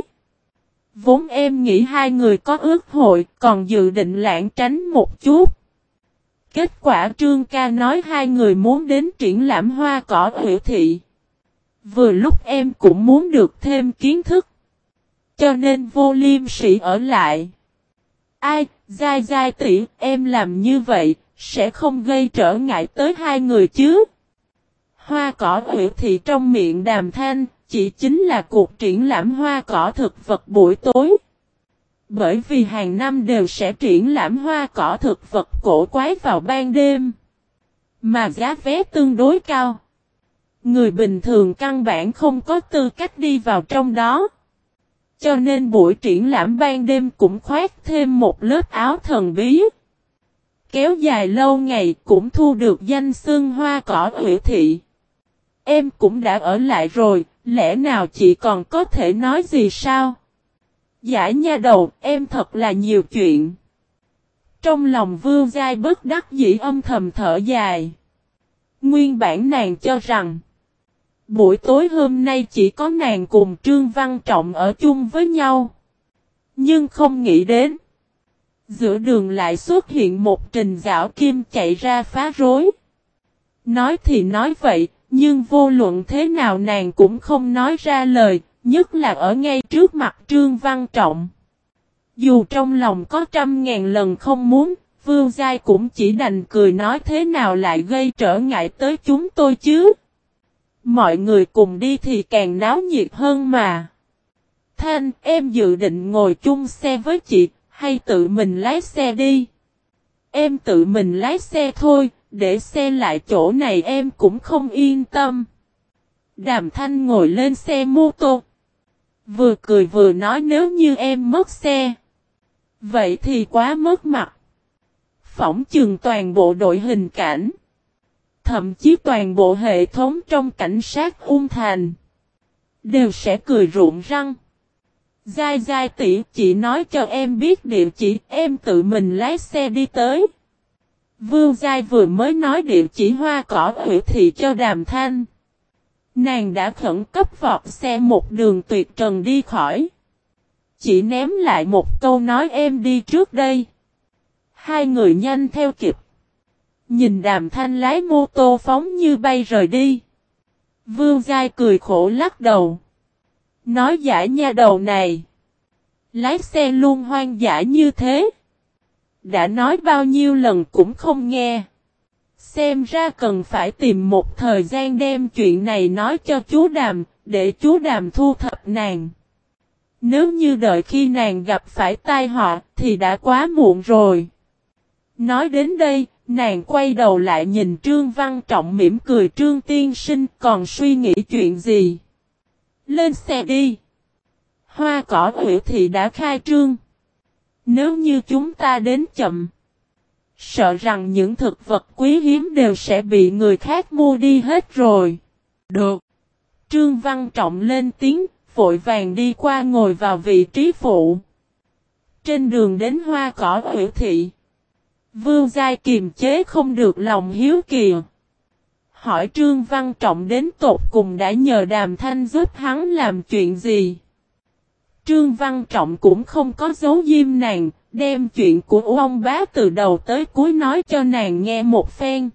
Vốn em nghĩ hai người có ước hội, còn dự định lảng tránh một chút. Kết quả Trương ca nói hai người muốn đến triển lãm hoa cỏ ủy thị. Vừa lúc em cũng muốn được thêm kiến thức. cho nên Vô Liêm Sĩ ở lại. Ai, Giai Giai tỷ, em làm như vậy, sẽ không gây trở ngại tới hai người chứ? Hoa cỏ Uyển Thị trong miệng Đàm Thanh, chỉ chính là cuộc triển lãm hoa cỏ thực vật buổi tối. Bởi vì hàng năm đều sẽ triển lãm hoa cỏ thực vật cổ quái vào ban đêm. Mà giá vé tương đối cao. Người bình thường căn bản không có tư cách đi vào trong đó. Cho nên buổi triển lãm ban đêm cũng khoác thêm một lớp áo thần bí. Kéo dài lâu ngày cũng thu được danh xưng hoa cỏ Uyển Thị. Em cũng đã ở lại rồi, lẽ nào chị còn có thể nói gì sao? Giả nha đầu, em thật là nhiều chuyện. Trong lòng Vương Giai bất đắc dĩ âm thầm thở dài. Nguyên bản nàng cho rằng buổi tối hôm nay chỉ có nàng cùng Trương Văn Trọng ở chung với nhau. Nhưng không nghĩ đến giữa đường lại xuất hiện một Trình Giảo Kim chạy ra phá rối. Nói thì nói vậy, nhưng vô luận thế nào nàng cũng không nói ra lời, nhất là ở ngay trước mặt Trương Văn Trọng. Dù trong lòng có trăm ngàn lần không muốn, Vương Giai cũng chỉ đành cười nói thế nào lại gây trở ngại tới chúng tôi chứ. Mọi người cùng đi thì càng náo nhiệt hơn mà. Thanh, em dự định ngồi chung xe với chị, hay tự mình lái xe đi? Em tự mình lái xe thôi, để xe lại chỗ này em cũng không yên tâm. Đàm Thanh ngồi lên xe mô tô. Vừa cười vừa nói nếu như em mất xe. Vậy thì quá mất mặt. Phỏng chừng toàn bộ đội hình cảnh. Thậm chí toàn bộ hệ thống trong cảnh sát Ung Thành. Đều sẽ cười rụng răng. Giai Giai tỷ, chị nói cho em biết địa chỉ, em tự mình lái xe đi tới. Vương Giai vừa mới nói địa chỉ hoa cỏ Uyển Thị cho Đàm Thanh. Nàng đã khẩn cấp vọt xe một đường tuyệt trần đi khỏi. Chỉ ném lại một câu nói em đi trước đây. Hai người nhanh theo kịp. Nhìn Đàm Thanh lái mô tô phóng như bay rời đi. Vương Giai cười khổ lắc đầu. Nói giả nha đầu này. Lái xe luôn hoang dã như thế. Đã nói bao nhiêu lần cũng không nghe. Xem ra cần phải tìm một thời gian đem chuyện này nói cho chú Đàm, để chú Đàm thu thập nàng. Nếu như đợi khi nàng gặp phải tai họa thì đã quá muộn rồi. Nói đến đây, nàng quay đầu lại nhìn Trương Văn Trọng mỉm cười Trương tiên sinh còn suy nghĩ chuyện gì. Lên xe đi. Hoa cỏ Uyển Thị đã khai trương. Nếu như chúng ta đến chậm, sợ rằng những thực vật quý hiếm đều sẽ bị người khác mua đi hết rồi. Được. Trương Văn Trọng lên tiếng, vội vàng đi qua ngồi vào vị trí phụ. Trên đường đến hoa cỏ Uyển Thị, Vương Giai kiềm chế không được lòng hiếu kỳ. Hỏi Trương Văn Trọng đến tột cùng đã nhờ Đàm Thanh giúp hắn làm chuyện gì. Trương Văn Trọng cũng không có giấu diêm nàng, đem chuyện của ông bá từ đầu tới cuối nói cho nàng nghe một phen.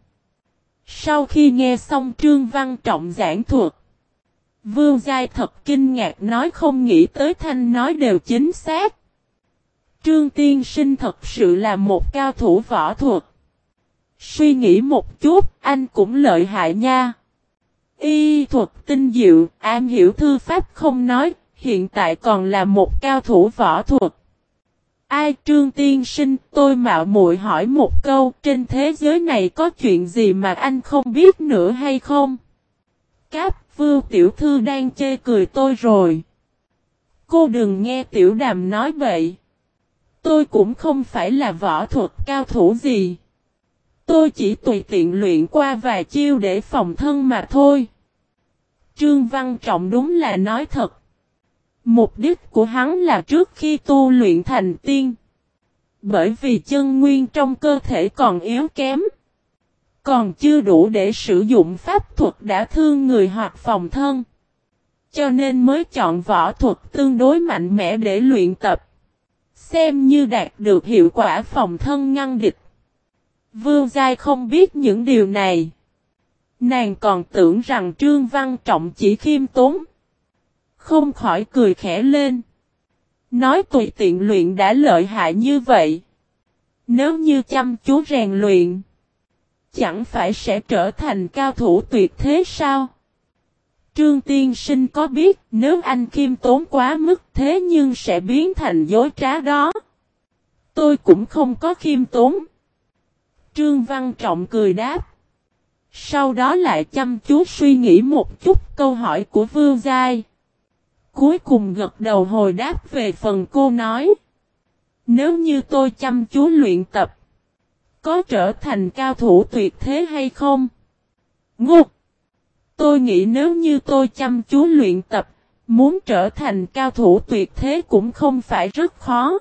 Sau khi nghe xong Trương Văn Trọng giảng thuật, Vương Giai thật kinh ngạc nói không nghĩ tới Thanh nói đều chính xác. Trương tiên sinh thật sự là một cao thủ võ thuật. Suy nghĩ một chút, anh cũng lợi hại nha. Y thuật tinh diệu, am hiểu thư pháp không nói, hiện tại còn là một cao thủ võ thuật. Ai Trương tiên sinh, tôi mạo muội hỏi một câu, trên thế giới này có chuyện gì mà anh không biết nữa hay không? Cáp, Vưu tiểu thư đang chê cười tôi rồi. Cô đừng nghe tiểu Đàm nói bậy. Tôi cũng không phải là võ thuật cao thủ gì. Tôi chỉ tùy tiện luyện qua vài chiêu để phòng thân mà thôi. Trương Văn Trọng đúng là nói thật. Mục đích của hắn là trước khi tu luyện thành tiên. Bởi vì chân nguyên trong cơ thể còn yếu kém. Còn chưa đủ để sử dụng pháp thuật đã thương người hoặc phòng thân. Cho nên mới chọn võ thuật tương đối mạnh mẽ để luyện tập. Xem như đạt được hiệu quả phòng thân ngăn địch. Vương Giai không biết những điều này. Nàng còn tưởng rằng Trương Văn Trọng chỉ khiêm tốn. Không khỏi cười khẽ lên. Nói tùy tiện luyện đã lợi hại như vậy. Nếu như chăm chú rèn luyện, chẳng phải sẽ trở thành cao thủ tuyệt thế sao? Trương Tiên Sinh có biết nếu anh khiêm tốn quá mức thế nhưng sẽ biến thành dối trá đó. Tôi cũng không có khiêm tốn. Trương Văn Trọng cười đáp. Sau đó lại chăm chú suy nghĩ một chút câu hỏi của Vương Giai. Cuối cùng gật đầu hồi đáp về phần cô nói. Nếu như tôi chăm chú luyện tập, có trở thành cao thủ tuyệt thế hay không? Ngục! Tôi nghĩ nếu như tôi chăm chú luyện tập, muốn trở thành cao thủ tuyệt thế cũng không phải rất khó.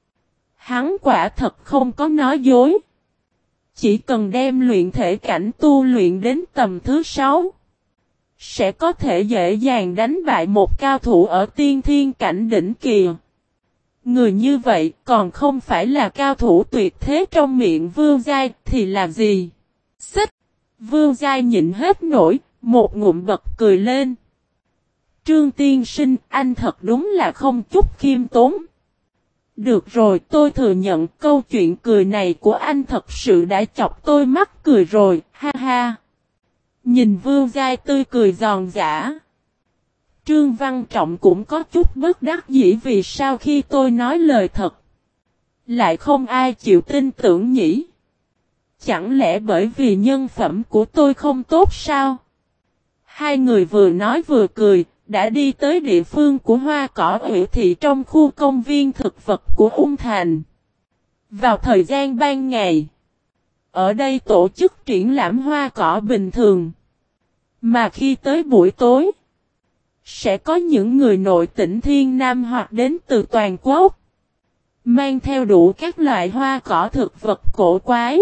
Hắn quả thật không có nói dối. Chỉ cần đem luyện thể cảnh tu luyện đến tầm thứ sáu, sẽ có thể dễ dàng đánh bại một cao thủ ở tiên thiên cảnh đỉnh kỳ. Người như vậy còn không phải là cao thủ tuyệt thế trong miệng Vương Giai thì là gì? Xích! Vương Giai nhịn hết nổi, một ngụm bật cười lên. Trương Tiên Sinh, anh thật đúng là không chút khiêm tốn. Được rồi, tôi thừa nhận câu chuyện cười này của anh thật sự đã chọc tôi mắc cười rồi, ha ha. Nhìn Vương Giai tươi cười giòn giã. Trương Văn Trọng cũng có chút bất đắc dĩ vì sao khi tôi nói lời thật, lại không ai chịu tin tưởng nhỉ? Chẳng lẽ bởi vì nhân phẩm của tôi không tốt sao? Hai người vừa nói vừa cười, đã đi tới địa phương của hoa cỏ ủy thị trong khu công viên thực vật của Ung Thành. Vào thời gian ban ngày, ở đây tổ chức triển lãm hoa cỏ bình thường. Mà khi tới buổi tối, sẽ có những người nội tỉnh Thiên Nam hoặc đến từ toàn quốc, mang theo đủ các loại hoa cỏ thực vật cổ quái,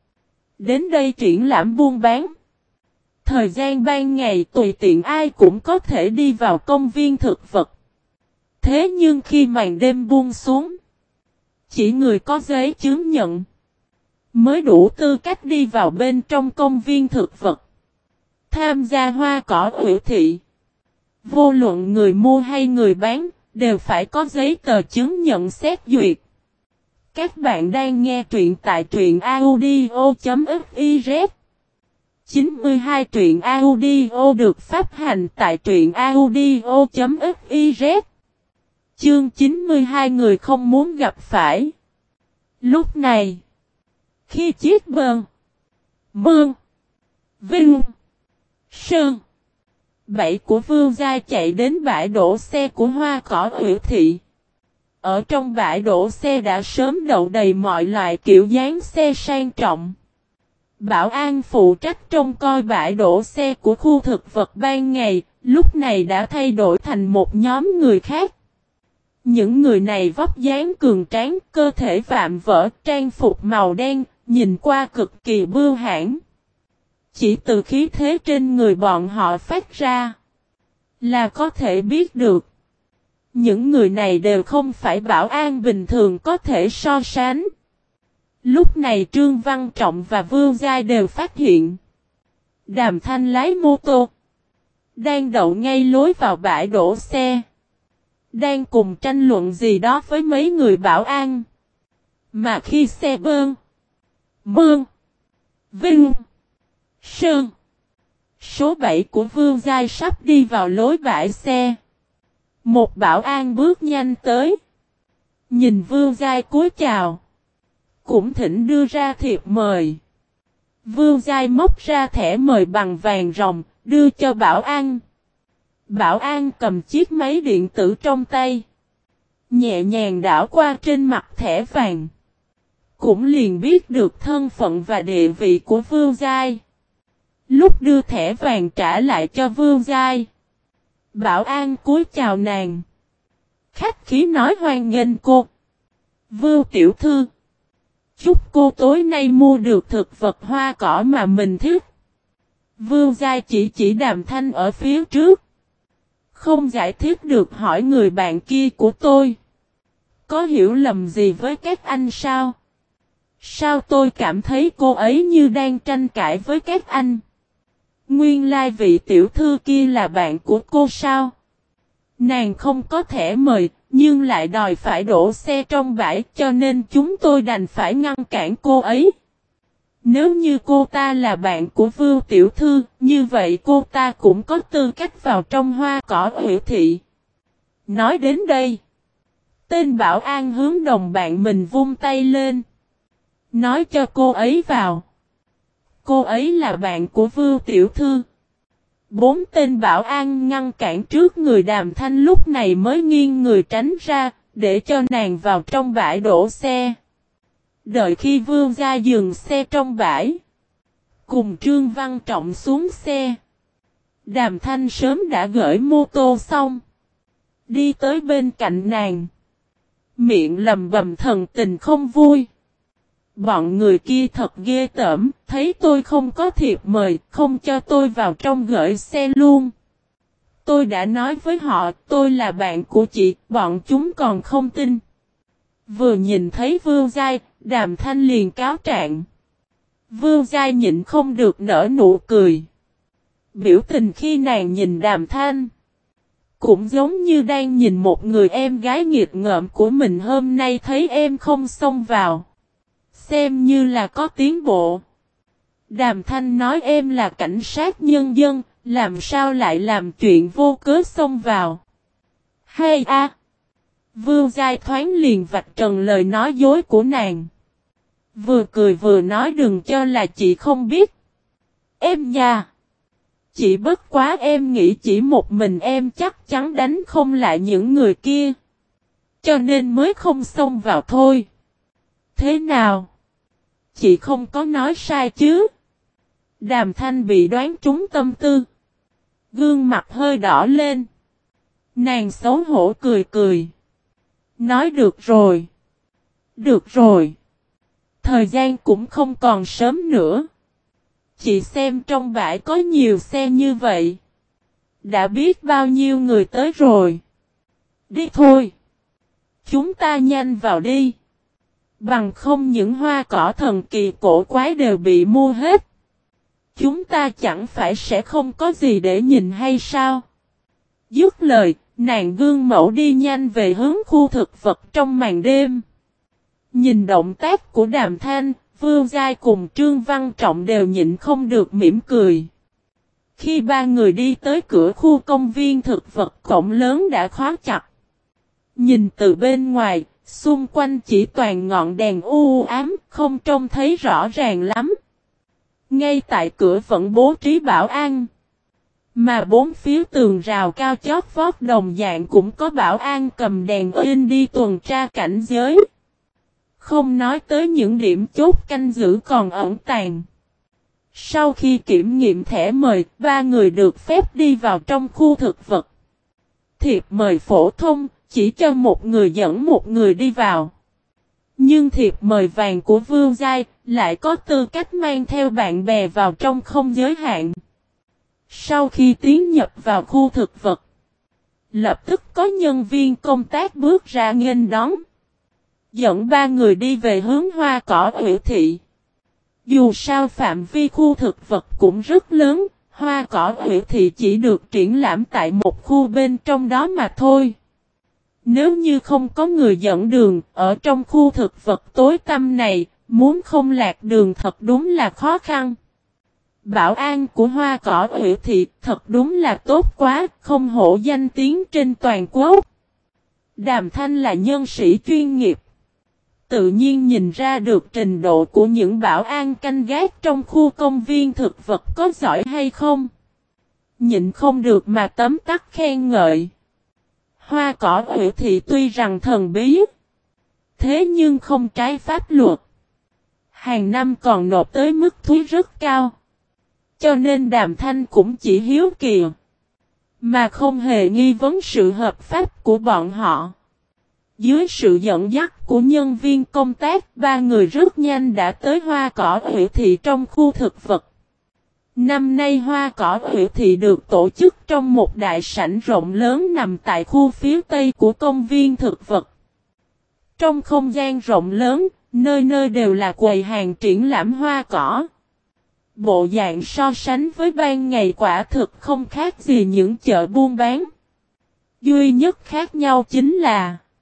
đến đây triển lãm buôn bán. Thời gian ban ngày tùy tiện ai cũng có thể đi vào công viên thực vật. Thế nhưng khi màn đêm buông xuống, chỉ người có giấy chứng nhận mới đủ tư cách đi vào bên trong công viên thực vật, tham gia hoa cỏ ủy thị. Vô luận người mua hay người bán, đều phải có giấy tờ chứng nhận xét duyệt. Các bạn đang nghe truyện tại truyện audio.fiz. chín mươi hai truyện audio được phát hành tại truyện audio.fiz. Chương chín mươi hai người không muốn gặp phải. Lúc này, khi chiếc bơn, mương, vinh, sơn, bảy của Vương Giai chạy đến bãi đổ xe của hoa cỏ ủy thị. Ở trong bãi đổ xe đã sớm đậu đầy mọi loại kiểu dáng xe sang trọng. Bảo an phụ trách trông coi bãi đổ xe của khu thực vật ban ngày, lúc này đã thay đổi thành một nhóm người khác. Những người này vóc dáng cường tráng, cơ thể vạm vỡ, trang phục màu đen, nhìn qua cực kỳ bưu hãn. Chỉ từ khí thế trên người bọn họ phát ra, là có thể biết được. Những người này đều không phải bảo an bình thường có thể so sánh. Lúc này Trương Văn Trọng và Vương Giai đều phát hiện Đàm Thanh lái mô tô, đang đậu ngay lối vào bãi đổ xe, đang cùng tranh luận gì đó với mấy người bảo an. Mà khi xe bơn, mương, vinh, sơn, số bảy của Vương Giai sắp đi vào lối bãi xe, một bảo an bước nhanh tới, nhìn Vương Giai cúi chào, cũng thỉnh đưa ra thiệp mời. Vương Giai móc ra thẻ mời bằng vàng ròng, đưa cho bảo an. Bảo an cầm chiếc máy điện tử trong tay, nhẹ nhàng đảo qua trên mặt thẻ vàng, cũng liền biết được thân phận và địa vị của Vương Giai. Lúc đưa thẻ vàng trả lại cho Vương Giai, bảo an cúi chào nàng, khách khí nói hoan nghênh cô. Vương tiểu thư, chúc cô tối nay mua được thực vật hoa cỏ mà mình thích. Vương Giai chỉ chỉ Đàm Thanh ở phía trước, không giải thích được hỏi người bạn kia của tôi, có hiểu lầm gì với các anh sao? Sao tôi cảm thấy cô ấy như đang tranh cãi với các anh? Nguyên lai vị tiểu thư kia là bạn của cô sao? Nàng không có thẻ mời, nhưng lại đòi phải đổ xe trong bãi, cho nên chúng tôi đành phải ngăn cản cô ấy. Nếu như cô ta là bạn của Vưu tiểu thư, như vậy cô ta cũng có tư cách vào trong hoa cỏ Ủy thị. Nói đến đây, tên bảo an hướng đồng bạn mình vung tay lên, nói cho cô ấy vào. Cô ấy là bạn của Vưu tiểu thư. Bốn tên bảo an ngăn cản trước người Đàm Thanh lúc này mới nghiêng người tránh ra, để cho nàng vào trong bãi đổ xe. Đợi khi Vưu Gia dừng xe trong bãi, cùng Trương Văn Trọng xuống xe, Đàm Thanh sớm đã gửi mô tô xong, đi tới bên cạnh nàng, miệng lầm bầm thần tình không vui. Bọn người kia thật ghê tởm, thấy tôi không có thiệp mời, không cho tôi vào trong gửi xe luôn. Tôi đã nói với họ, tôi là bạn của chị, bọn chúng còn không tin. Vừa nhìn thấy Vưu Giai, Đàm Thanh liền cáo trạng. Vưu Giai nhịn không được nở nụ cười. Biểu tình khi nàng nhìn Đàm Thanh, cũng giống như đang nhìn một người em gái nghiệt ngợm của mình. Hôm nay thấy em không xông vào, xem như là có tiến bộ. Đàm Thanh nói em là cảnh sát nhân dân, làm sao lại làm chuyện vô cớ xông vào. Hay a à. Vưu Giai thoáng liền vạch trần lời nói dối của nàng. Vừa cười vừa nói đừng cho là chị không biết. Em nha. Chị bất quá em nghĩ chỉ một mình em chắc chắn đánh không lại những người kia, cho nên mới không xông vào thôi. Thế nào? Chị không có nói sai chứ? Đàm Thanh bị đoán trúng tâm tư, gương mặt hơi đỏ lên. Nàng xấu hổ cười cười, nói được rồi. Được rồi. Thời gian cũng không còn sớm nữa. Chị xem trong bãi có nhiều xe như vậy, đã biết bao nhiêu người tới rồi. Đi thôi. Chúng ta nhanh vào đi. Bằng không những hoa cỏ thần kỳ cổ quái đều bị mua hết. Chúng ta chẳng phải sẽ không có gì để nhìn hay sao? Dứt lời, nàng gương mẫu đi nhanh về hướng khu thực vật trong màn đêm. Nhìn động tác của Đàm Thanh, Vưu Giai cùng Trương Văn Trọng đều nhịn không được mỉm cười. Khi ba người đi tới cửa khu công viên thực vật, cổng lớn đã khóa chặt. Nhìn từ bên ngoài, xung quanh chỉ toàn ngọn đèn u ám, không trông thấy rõ ràng lắm. Ngay tại cửa vẫn bố trí bảo an, mà bốn phía tường rào cao chót vót đồng dạng cũng có bảo an cầm đèn in đi tuần tra cảnh giới. Không nói tới những điểm chốt canh giữ còn ẩn tàng. Sau khi kiểm nghiệm thẻ mời, ba người được phép đi vào trong khu thực vật. Thiệp mời phổ thông, chỉ cho một người dẫn một người đi vào. Nhưng thiệp mời vàng của Vưu Giai lại có tư cách mang theo bạn bè vào trong không giới hạn. Sau khi tiến nhập vào khu thực vật, lập tức có nhân viên công tác bước ra nghênh đón, dẫn ba người đi về hướng hoa cỏ Ủy thị. Dù sao phạm vi khu thực vật cũng rất lớn, hoa cỏ Ủy thị chỉ được triển lãm tại một khu bên trong đó mà thôi. Nếu như không có người dẫn đường, ở trong khu thực vật tối tăm này, muốn không lạc đường thật đúng là khó khăn. Bảo an của hoa cỏ Ủy thị thật đúng là tốt quá, không hổ danh tiếng trên toàn quốc. Đàm Thanh là nhân sĩ chuyên nghiệp, tự nhiên nhìn ra được trình độ của những bảo an canh gác trong khu công viên thực vật có giỏi hay không. Nhịn không được mà tấm tắc khen ngợi. Hoa cỏ Ủy thị tuy rằng thần bí, thế nhưng không trái pháp luật. Hàng năm còn nộp tới mức thuế rất cao. Cho nên Đàm Thanh cũng chỉ hiếu kỳ, mà không hề nghi vấn sự hợp pháp của bọn họ. Dưới sự dẫn dắt của nhân viên công tác, ba người rất nhanh đã tới hoa cỏ Ủy thị trong khu thực vật. Năm nay hoa cỏ Ủy thị được tổ chức trong một đại sảnh rộng lớn nằm tại khu phía tây của công viên thực vật. Trong không gian rộng lớn, nơi nơi đều là quầy hàng triển lãm hoa cỏ. Bộ dạng so sánh với ban ngày quả thực không khác gì những chợ buôn bán. Duy nhất khác nhau chính là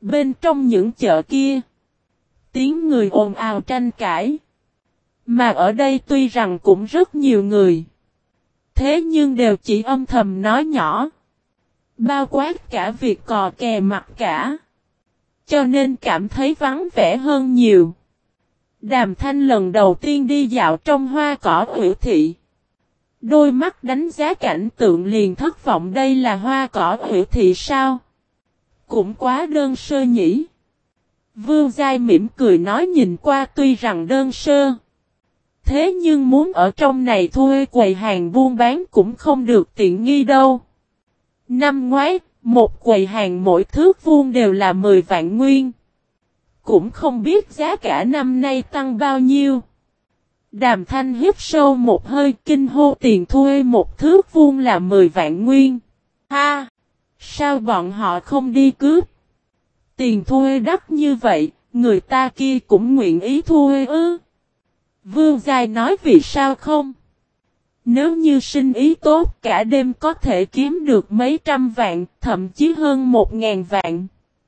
Bên trong những chợ kia, tiếng người ồn ào tranh cãi. Mà ở đây tuy rằng cũng rất nhiều người, thế nhưng đều chỉ âm thầm nói nhỏ, bao quát cả việc cò kè mặt cả, cho nên cảm thấy vắng vẻ hơn nhiều. Đàm Thanh lần đầu tiên đi dạo trong hoa cỏ Ủy Thị, đôi mắt đánh giá cảnh tượng liền thất vọng, đây là hoa cỏ Ủy Thị sao? Cũng quá đơn sơ nhỉ. Vương Giai mỉm cười nói, nhìn qua tuy rằng đơn sơ, thế nhưng muốn ở trong này thuê quầy hàng buôn bán cũng không được tiện nghi đâu. Năm ngoái, một quầy hàng mỗi thước vuông đều là mười vạn nguyên. Cũng không biết giá cả năm nay tăng bao nhiêu. Đàm Thanh hít sâu một hơi, kinh hô, tiền thuê một thước vuông là mười vạn nguyên. Ha! Sao bọn họ không đi cướp? Tiền thuê đắt như vậy, người ta kia cũng nguyện ý thuê ư? Vương Giai nói, vì sao không? Nếu như sinh ý tốt, cả đêm có thể kiếm được mấy trăm vạn, thậm chí hơn một ngàn vạn.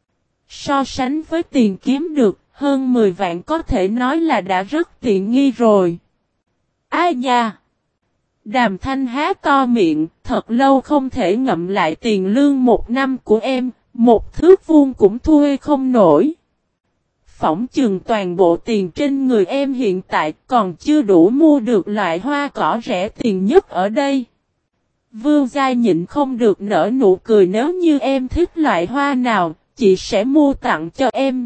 So sánh với tiền kiếm được, hơn mười vạn có thể nói là đã rất tiện nghi rồi. Ai nha? Đàm Thanh há to miệng, thật lâu không thể ngậm lại, tiền lương một năm của em, một thước vuông cũng thuê không nổi. Phỏng chừng toàn bộ tiền trên người em hiện tại còn chưa đủ mua được loại hoa cỏ rẻ tiền nhất ở đây. Vương Giai nhịn không được nở nụ cười, nếu như em thích loại hoa nào, chị sẽ mua tặng cho em.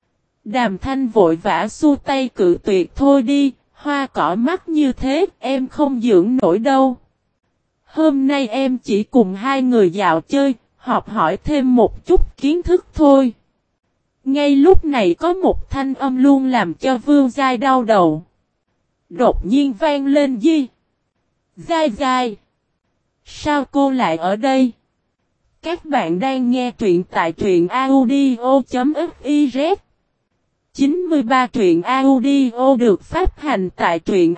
Đàm Thanh vội vã xua tay cự tuyệt, thôi đi, hoa cỏ mắc như thế, em không dưỡng nổi đâu. Hôm nay em chỉ cùng hai người dạo chơi, học hỏi thêm một chút kiến thức thôi. Ngay lúc này có một thanh âm luôn làm cho Vương Giai đau đầu. Đột nhiên vang lên, Di. Giai Giai. Sao cô lại ở đây? Các bạn đang nghe truyện tại truyện audio.fiz. chín mươi ba truyện audio được phát hành tại truyện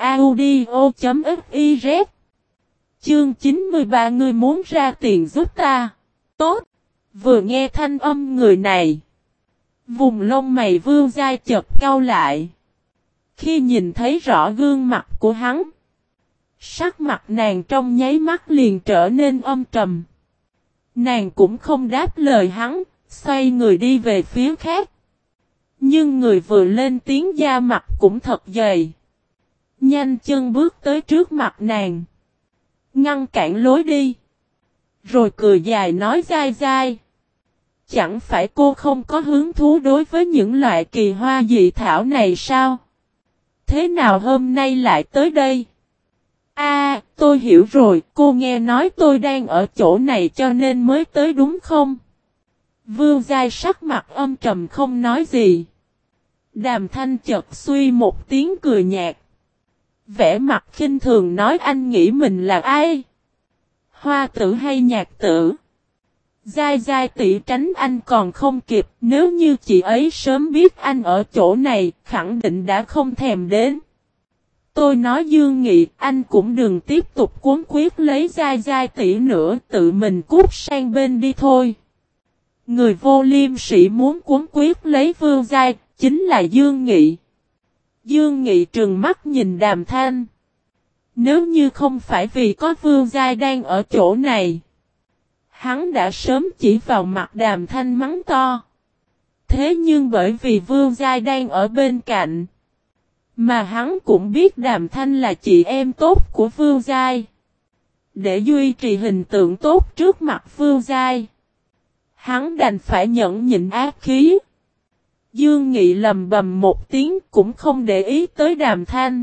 audio.fiz. Chương chín mươi ba, ngươi muốn ra tiền giúp ta. Tốt. Vừa nghe thanh âm người này, vùng lông mày Vương Giai chợt cau lại. Khi nhìn thấy rõ gương mặt của hắn, sắc mặt nàng trong nháy mắt liền trở nên âm trầm. Nàng cũng không đáp lời hắn, xoay người đi về phía khác. Nhưng người vừa lên tiếng da mặt cũng thật dày. Nhanh chân bước tới trước mặt nàng, ngăn cản lối đi. Rồi cười dài nói, Giai Giai. Chẳng phải cô không có hứng thú đối với những loại kỳ hoa dị thảo này sao? Thế nào hôm nay lại tới đây? À, tôi hiểu rồi, cô nghe nói tôi đang ở chỗ này cho nên mới tới đúng không? Vương Giai sắc mặt âm trầm không nói gì. Đàm Thanh chợt suy một tiếng cười nhạt. Vẻ mặt khinh thường nói, anh nghĩ mình là ai? Hoa tử hay nhạc tử? Giai Giai tỷ tránh anh còn không kịp, nếu như chị ấy sớm biết anh ở chỗ này, khẳng định đã không thèm đến. Tôi nói Dương Nghị, anh cũng đừng tiếp tục cuốn quyết lấy Giai Giai tỷ nữa, tự mình cút sang bên đi thôi. Người vô liêm sĩ muốn cuốn quyết lấy Vương Giai, chính là Dương Nghị. Dương Nghị trừng mắt nhìn Đàm Thanh. Nếu như không phải vì có Vương Giai đang ở chỗ này, hắn đã sớm chỉ vào mặt Đàm Thanh mắng to. Thế nhưng bởi vì Vương Giai đang ở bên cạnh, mà hắn cũng biết Đàm Thanh là chị em tốt của Vương Giai. Để duy trì hình tượng tốt trước mặt Vương Giai, hắn đành phải nhẫn nhịn ác khí. Dương Nghị lầm bầm một tiếng cũng không để ý tới Đàm Thanh,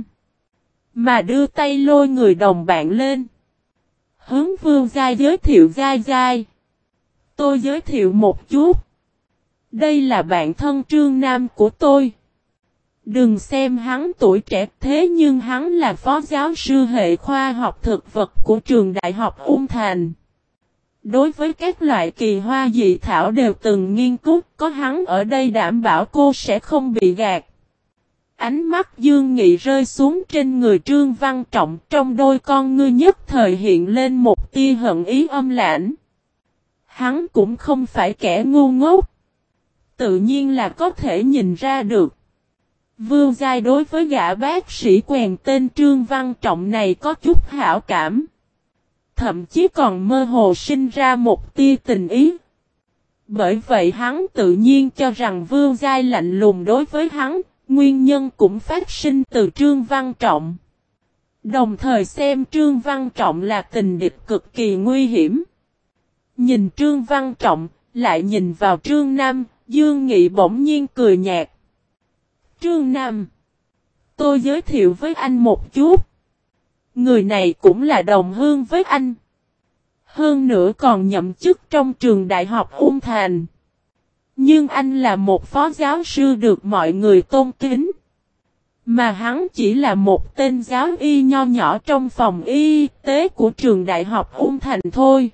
mà đưa tay lôi người đồng bạn lên. Hướng Vương Giai giới thiệu, Giai Giai. Tôi giới thiệu một chút. Đây là bạn thân Trương Nam của tôi. Đừng xem hắn tuổi trẻ, thế nhưng hắn là phó giáo sư hệ khoa học thực vật của trường Đại học Ung Thành. Đối với các loại kỳ hoa dị thảo đều từng nghiên cứu, có hắn ở đây đảm bảo cô sẽ không bị gạt. Ánh mắt Dương Nghị rơi xuống trên người Trương Văn Trọng, trong đôi con ngươi nhất thời hiện lên một tia hận ý âm lãnh. Hắn cũng không phải kẻ ngu ngốc. tự nhiên là có thể nhìn ra được. Vương Giai đối với gã bác sĩ quèn tên Trương Văn Trọng này có chút hảo cảm. Thậm chí còn mơ hồ sinh ra một tia tình ý. Bởi vậy hắn tự nhiên cho rằng Vương Giai lạnh lùng đối với hắn, nguyên nhân cũng phát sinh từ Trương Văn Trọng. Đồng thời xem Trương Văn Trọng là tình địch cực kỳ nguy hiểm. Nhìn Trương Văn Trọng, lại nhìn vào Trương Nam, Dương Nghị bỗng nhiên cười nhạt. Trương Nam, tôi giới thiệu với anh một chút. Người này cũng là đồng hương với anh. Hơn nữa còn nhậm chức trong trường đại học Ung Thành. Nhưng anh là một phó giáo sư được mọi người tôn kính. Mà hắn chỉ là một tên giáo y nho nhỏ trong phòng y tế của trường đại học Ung Thành thôi.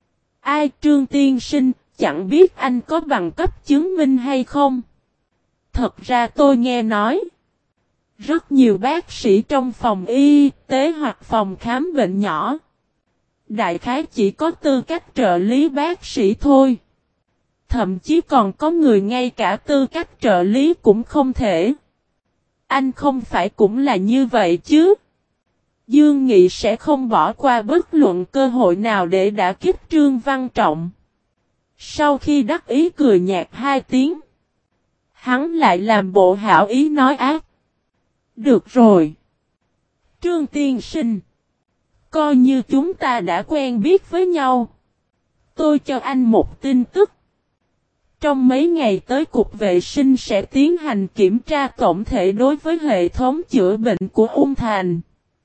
Ai Trương tiên sinh, chẳng biết anh có bằng cấp chứng minh hay không? Thật ra tôi nghe nói. Rất nhiều bác sĩ trong phòng y tế hoặc phòng khám bệnh nhỏ. Đại khái chỉ có tư cách trợ lý bác sĩ thôi. Thậm chí còn có người ngay cả tư cách trợ lý cũng không thể. Anh không phải cũng là như vậy chứ? Dương Nghị sẽ không bỏ qua bất luận cơ hội nào để đả kích Trương Văn Trọng. Sau khi đắc ý cười nhạt hai tiếng, hắn lại làm bộ hảo ý nói ác. Được rồi. Trương tiên sinh, coi như chúng ta đã quen biết với nhau. Tôi cho anh một tin tức. Trong mấy ngày tới Cục Vệ sinh sẽ tiến hành kiểm tra tổng thể đối với hệ thống chữa bệnh của Ung Thành.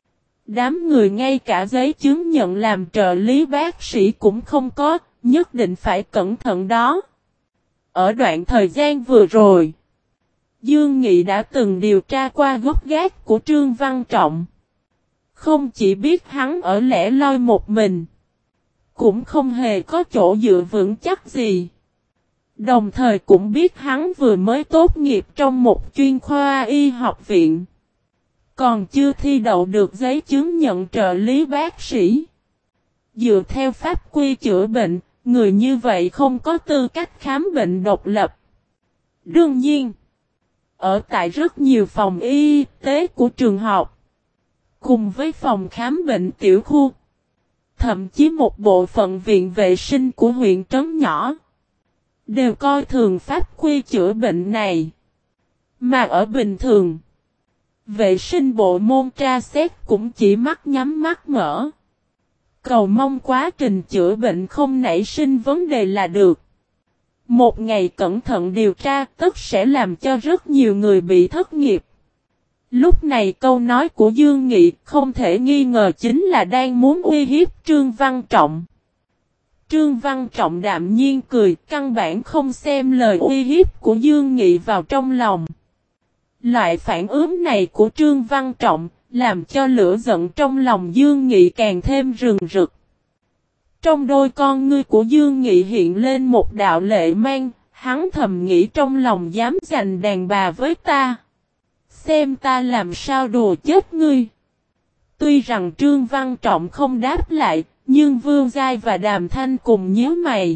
Đám người ngay cả giấy chứng nhận làm trợ lý bác sĩ cũng không có, nhất định phải cẩn thận đó. Ở đoạn thời gian vừa rồi, Dương Nghị đã từng điều tra qua gốc gác của Trương Văn Trọng. Không chỉ biết hắn ở lẻ loi một mình, cũng không hề có chỗ dựa vững chắc gì. Đồng thời cũng biết hắn vừa mới tốt nghiệp trong một chuyên khoa y học viện. Còn chưa thi đậu được giấy chứng nhận trợ lý bác sĩ. Dựa theo pháp quy chữa bệnh, người như vậy không có tư cách khám bệnh độc lập. Đương nhiên, ở tại rất nhiều phòng y tế của trường học, cùng với phòng khám bệnh tiểu khu, thậm chí một bộ phận viện vệ sinh của huyện trấn nhỏ, đều coi thường pháp quy chữa bệnh này. Mà ở bình thường, vệ sinh bộ môn tra xét cũng chỉ mắt nhắm mắt mở. Cầu mong quá trình chữa bệnh không nảy sinh vấn đề là được. Một ngày cẩn thận điều tra tất sẽ làm cho rất nhiều người bị thất nghiệp. Lúc này câu nói của Dương Nghị không thể nghi ngờ chính là đang muốn uy hiếp Trương Văn Trọng. Trương Văn Trọng đạm nhiên cười, căn bản không xem lời uy hiếp của Dương Nghị vào trong lòng. Loại phản ứng này của Trương Văn Trọng làm cho lửa giận trong lòng Dương Nghị càng thêm rừng rực. Trong đôi con ngươi của Dương Nghị hiện lên một đạo lệ mang, hắn thầm nghĩ trong lòng dám giành đàn bà với ta. Xem ta làm sao đùa chết ngươi. Tuy rằng Trương Văn Trọng không đáp lại, nhưng Vương Giai và Đàm Thanh cùng nhíu mày.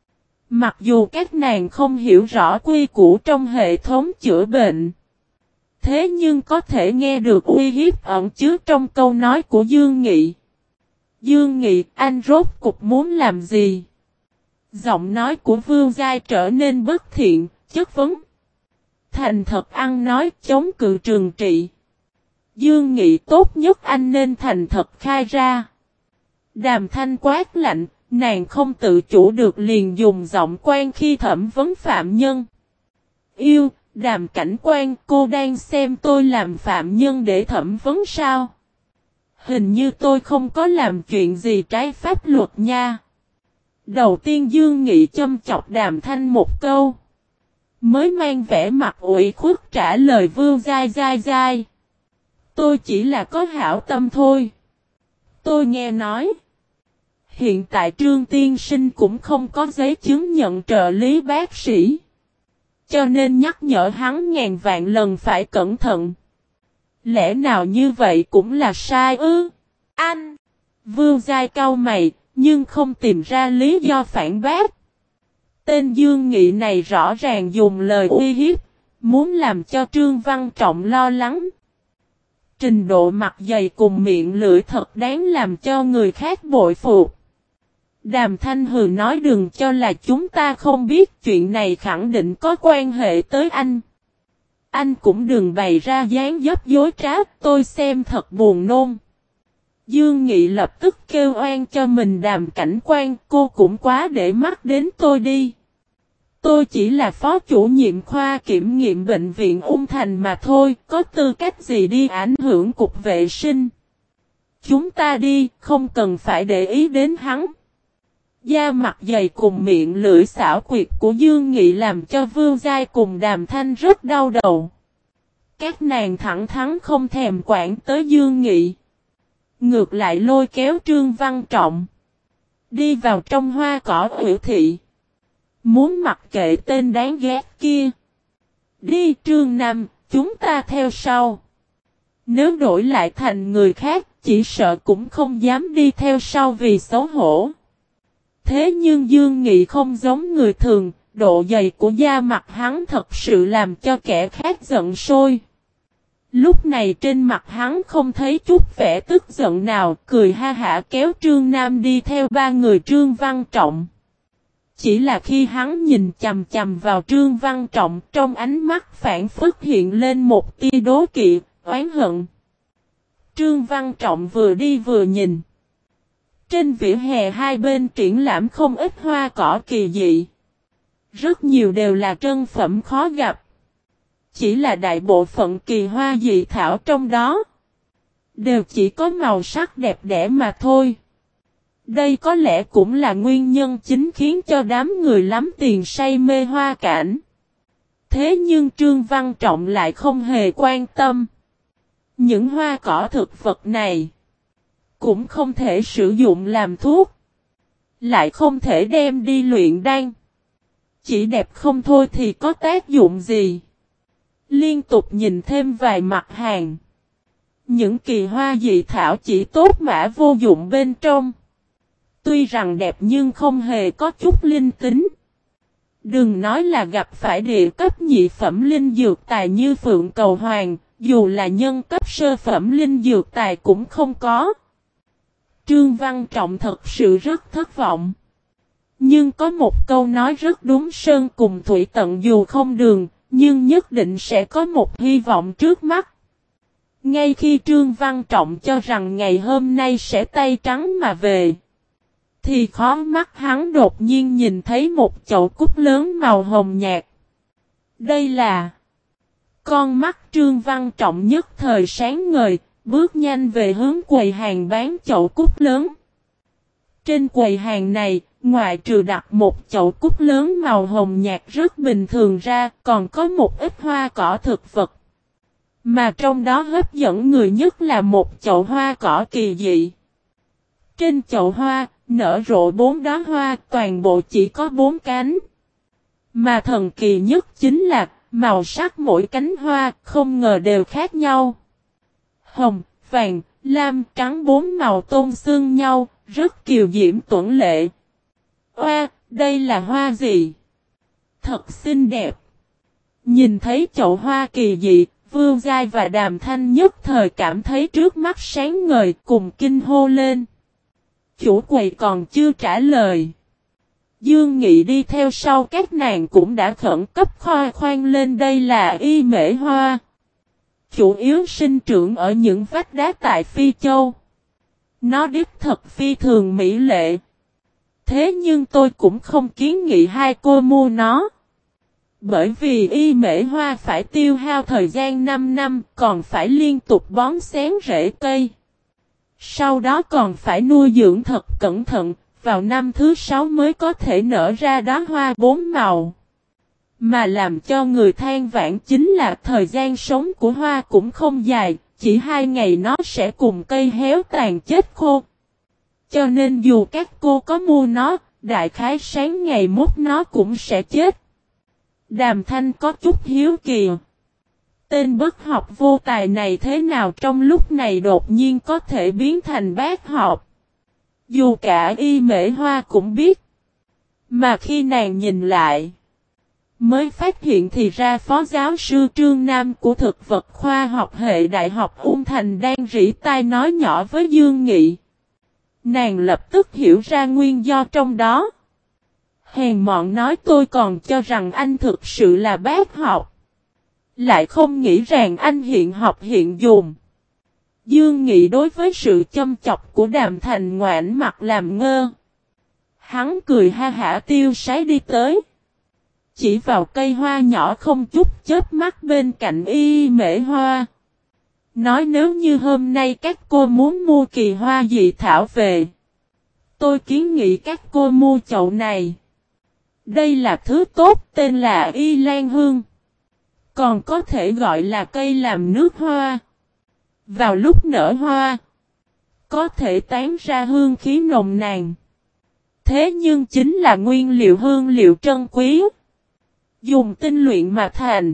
Mặc dù các nàng không hiểu rõ quy củ trong hệ thống chữa bệnh, thế nhưng có thể nghe được uy hiếp ẩn chứa trong câu nói của Dương Nghị. Dương Nghị, anh rốt cục muốn làm gì? Giọng nói của Vương Giai trở nên bất thiện, chất vấn. Thành thật ăn nói chống cự trừng trị. Dương Nghị, tốt nhất anh nên thành thật khai ra. Đàm Thanh quát lạnh, nàng không tự chủ được liền dùng giọng quan khi thẩm vấn phạm nhân. Yêu, Đàm cảnh quan, cô đang xem tôi làm phạm nhân để thẩm vấn sao? Hình như tôi không có làm chuyện gì trái pháp luật nha. Đầu tiên Dương Nghị châm chọc Đàm Thanh một câu, mới mang vẻ mặt ủy khuất trả lời Vương Giai Giai Giai. Tôi chỉ là có hảo tâm thôi. Tôi nghe nói, hiện tại Trương tiên sinh cũng không có giấy chứng nhận trợ lý bác sĩ. Cho nên nhắc nhở hắn ngàn vạn lần phải cẩn thận. Lẽ nào như vậy cũng là sai ư? Anh! Vương Giai cau mày, nhưng không tìm ra lý do phản bác. T Tên Dương Nghị này rõ ràng dùng lời uy hiếp, muốn làm cho Trương Văn Trọng lo lắng. Trình độ mặt dày cùng miệng lưỡi thật đáng làm cho người khác bội phục. Đàm Thanh hừ nói đừng cho là chúng ta không biết, chuyện này khẳng định có quan hệ tới anh. Anh cũng đừng bày ra dáng dấp dối trá, tôi xem thật buồn nôn. Dương Nghị lập tức kêu oan cho mình. Đàm cảnh quan, cô cũng quá để mắt đến tôi đi. Tôi chỉ là phó chủ nhiệm khoa kiểm nghiệm bệnh viện Ung Thành mà thôi, có tư cách gì đi ảnh hưởng cục vệ sinh. Chúng ta đi, không cần phải để ý đến hắn. Da mặt dày cùng miệng lưỡi xảo quyệt của Dương Nghị làm cho Vương Giai cùng Đàm Thanh rất đau đầu. Các nàng thẳng thắn không thèm quản tới Dương Nghị. Ngược lại lôi kéo Trương Văn Trọng đi vào trong hoa cỏ ủy thị. Muốn mặc kệ tên đáng ghét kia. Đi Trương Nam, chúng ta theo sau. Nếu đổi lại thành người khác, chỉ sợ cũng không dám đi theo sau vì xấu hổ. Thế nhưng Dương Nghị không giống người thường, độ dày của da mặt hắn thật sự làm cho kẻ khác giận sôi. Lúc này trên mặt hắn không thấy chút vẻ tức giận nào, cười ha hả kéo Trương Nam đi theo ba người Trương Văn Trọng. Chỉ là khi hắn nhìn chầm chầm vào Trương Văn Trọng, trong ánh mắt phản phất hiện lên một tia đố kỵ, oán hận. Trương Văn Trọng vừa đi vừa nhìn. Trên vỉa hè hai bên triển lãm không ít hoa cỏ kỳ dị. Rất nhiều đều là trân phẩm khó gặp. Chỉ là đại bộ phận kỳ hoa dị thảo trong đó đều chỉ có màu sắc đẹp đẽ mà thôi. Đây có lẽ cũng là nguyên nhân chính khiến cho đám người lắm tiền say mê hoa cảnh. Thế nhưng Trương Văn Trọng lại không hề quan tâm. Những hoa cỏ thực vật này cũng không thể sử dụng làm thuốc, lại không thể đem đi luyện đan. Chỉ đẹp không thôi thì có tác dụng gì? Liên tục nhìn thêm vài mặt hàng. Những kỳ hoa dị thảo chỉ tốt mã vô dụng bên trong. Tuy rằng đẹp nhưng không hề có chút linh tính. Đừng nói là gặp phải địa cấp nhị phẩm linh dược tài như Phượng Cầu Hoàng, dù là nhân cấp sơ phẩm linh dược tài cũng không có. Trương Văn Trọng thật sự rất thất vọng. Nhưng có một câu nói rất đúng, sơn cùng thủy tận dù không đường, nhưng nhất định sẽ có một hy vọng trước mắt. Ngay khi Trương Văn Trọng cho rằng ngày hôm nay sẽ tay trắng mà về, thì khó mắt hắn đột nhiên nhìn thấy một chậu cúc lớn màu hồng nhạt. Đây là... Con mắt Trương Văn Trọng nhất thời sáng ngời, bước nhanh về hướng quầy hàng bán chậu cúc lớn. Trên quầy hàng này, ngoại trừ đặt một chậu cúc lớn màu hồng nhạt rất bình thường ra, còn có một ít hoa cỏ thực vật. Mà trong đó hấp dẫn người nhất là một chậu hoa cỏ kỳ dị. Trên chậu hoa, nở rộ bốn đóa hoa, toàn bộ chỉ có bốn cánh. Mà thần kỳ nhất chính là, màu sắc mỗi cánh hoa không ngờ đều khác nhau. Hồng, vàng, lam, trắng bốn màu tôn xương nhau, rất kiều diễm tuấn lệ. Oa, đây là hoa gì? Thật xinh đẹp. Nhìn thấy chậu hoa kỳ dị, Vương Giai và Đàm Thanh nhất thời cảm thấy trước mắt sáng ngời cùng kinh hô lên. Chủ quầy còn chưa trả lời. Dương Nghị đi theo sau các nàng cũng đã khẩn cấp khoa khoan lên đây là y mễ hoa. Chủ yếu sinh trưởng ở những vách đá tại Phi Châu. Nó đích thật phi thường mỹ lệ. Thế nhưng tôi cũng không kiến nghị hai cô mua nó. Bởi vì y mễ hoa phải tiêu hao thời gian năm năm, còn phải liên tục bón xén rễ cây. Sau đó còn phải nuôi dưỡng thật cẩn thận, vào năm thứ sáu mới có thể nở ra đóa hoa bốn màu. Mà làm cho người than vãn chính là thời gian sống của hoa cũng không dài, chỉ hai ngày nó sẽ cùng cây héo tàn chết khô. Cho nên dù các cô có mua nó, đại khái sáng ngày mốt nó cũng sẽ chết. Đàm Thanh có chút hiếu kỳ. Tên bất học vô tài này thế nào trong lúc này đột nhiên có thể biến thành bác học. Dù cả y mễ hoa cũng biết. Mà khi nàng nhìn lại, mới phát hiện thì ra phó giáo sư Trương Nam của thực vật khoa học hệ Đại học Ung Thành đang rỉ tai nói nhỏ với Dương Nghị. Nàng lập tức hiểu ra nguyên do trong đó. Hèn mọn nói tôi còn cho rằng anh thực sự là bác học. Lại không nghĩ rằng anh hiện học hiện dùng. Dương Nghị đối với sự châm chọc của Đàm Thành ngoảnh mặt làm ngơ. Hắn cười ha hả tiêu sái đi tới. Chỉ vào cây hoa nhỏ không chút chớp mắt bên cạnh y mễ hoa. Nói nếu như hôm nay các cô muốn mua kỳ hoa dị thảo về. Tôi kiến nghị các cô mua chậu này. Đây là thứ tốt tên là y lan hương. Còn có thể gọi là cây làm nước hoa. Vào lúc nở hoa, có thể tán ra hương khí nồng nàn. Thế nhưng chính là nguyên liệu hương liệu trân quý. Dùng tinh luyện mà thành.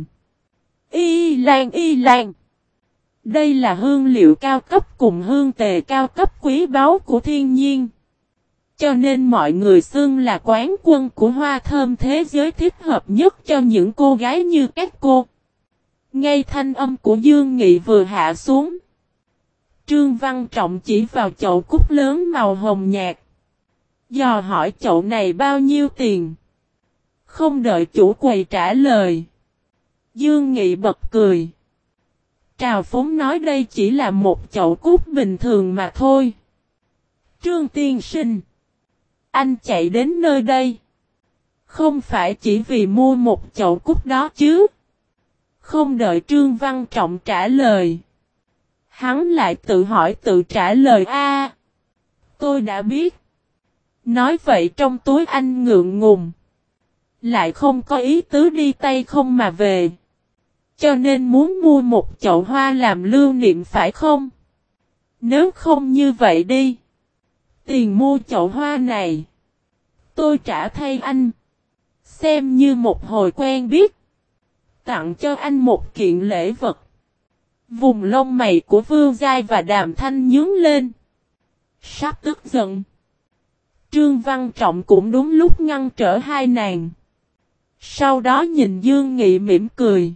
Y lan y lan. Đây là hương liệu cao cấp cùng hương tề cao cấp quý báu của thiên nhiên. Cho nên mọi người xưng là quán quân của hoa thơm thế giới thích hợp nhất cho những cô gái như các cô. Ngay thanh âm của Dương Nghị vừa hạ xuống. Trương Văn Trọng chỉ vào chậu cúc lớn màu hồng nhạt. Dò hỏi chậu này bao nhiêu tiền. Không đợi chủ quầy trả lời. Dương Nghị bật cười. Trào phúng nói đây chỉ là một chậu cúc bình thường mà thôi. Trương tiên sinh. Anh chạy đến nơi đây. Không phải chỉ vì mua một chậu cúc đó chứ. Không đợi Trương Văn Trọng trả lời. Hắn lại tự hỏi tự trả lời a. Tôi đã biết. Nói vậy trong túi anh ngượng ngùng. Lại không có ý tứ đi tay không mà về. Cho nên muốn mua một chậu hoa làm lưu niệm phải không? Nếu không như vậy đi. Tiền mua chậu hoa này. Tôi trả thay anh. Xem như một hồi quen biết. Tặng cho anh một kiện lễ vật. Vùng lông mày của Vương Giai và Đàm Thanh nhướng lên. Sắp tức giận. Trương Văn Trọng cũng đúng lúc ngăn trở hai nàng. Sau đó nhìn Dương Nghị mỉm cười.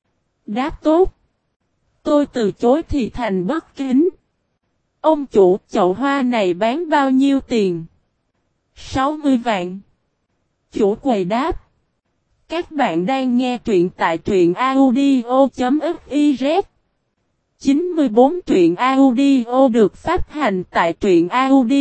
Đáp tốt. Tôi từ chối thì thành bất kính. Ông chủ chậu hoa này bán bao nhiêu tiền? sáu mươi vạn. Chủ quầy đáp. Các bạn đang nghe truyện tại truyện audio.fiz. chín mươi bốn truyện audio được phát hành tại truyện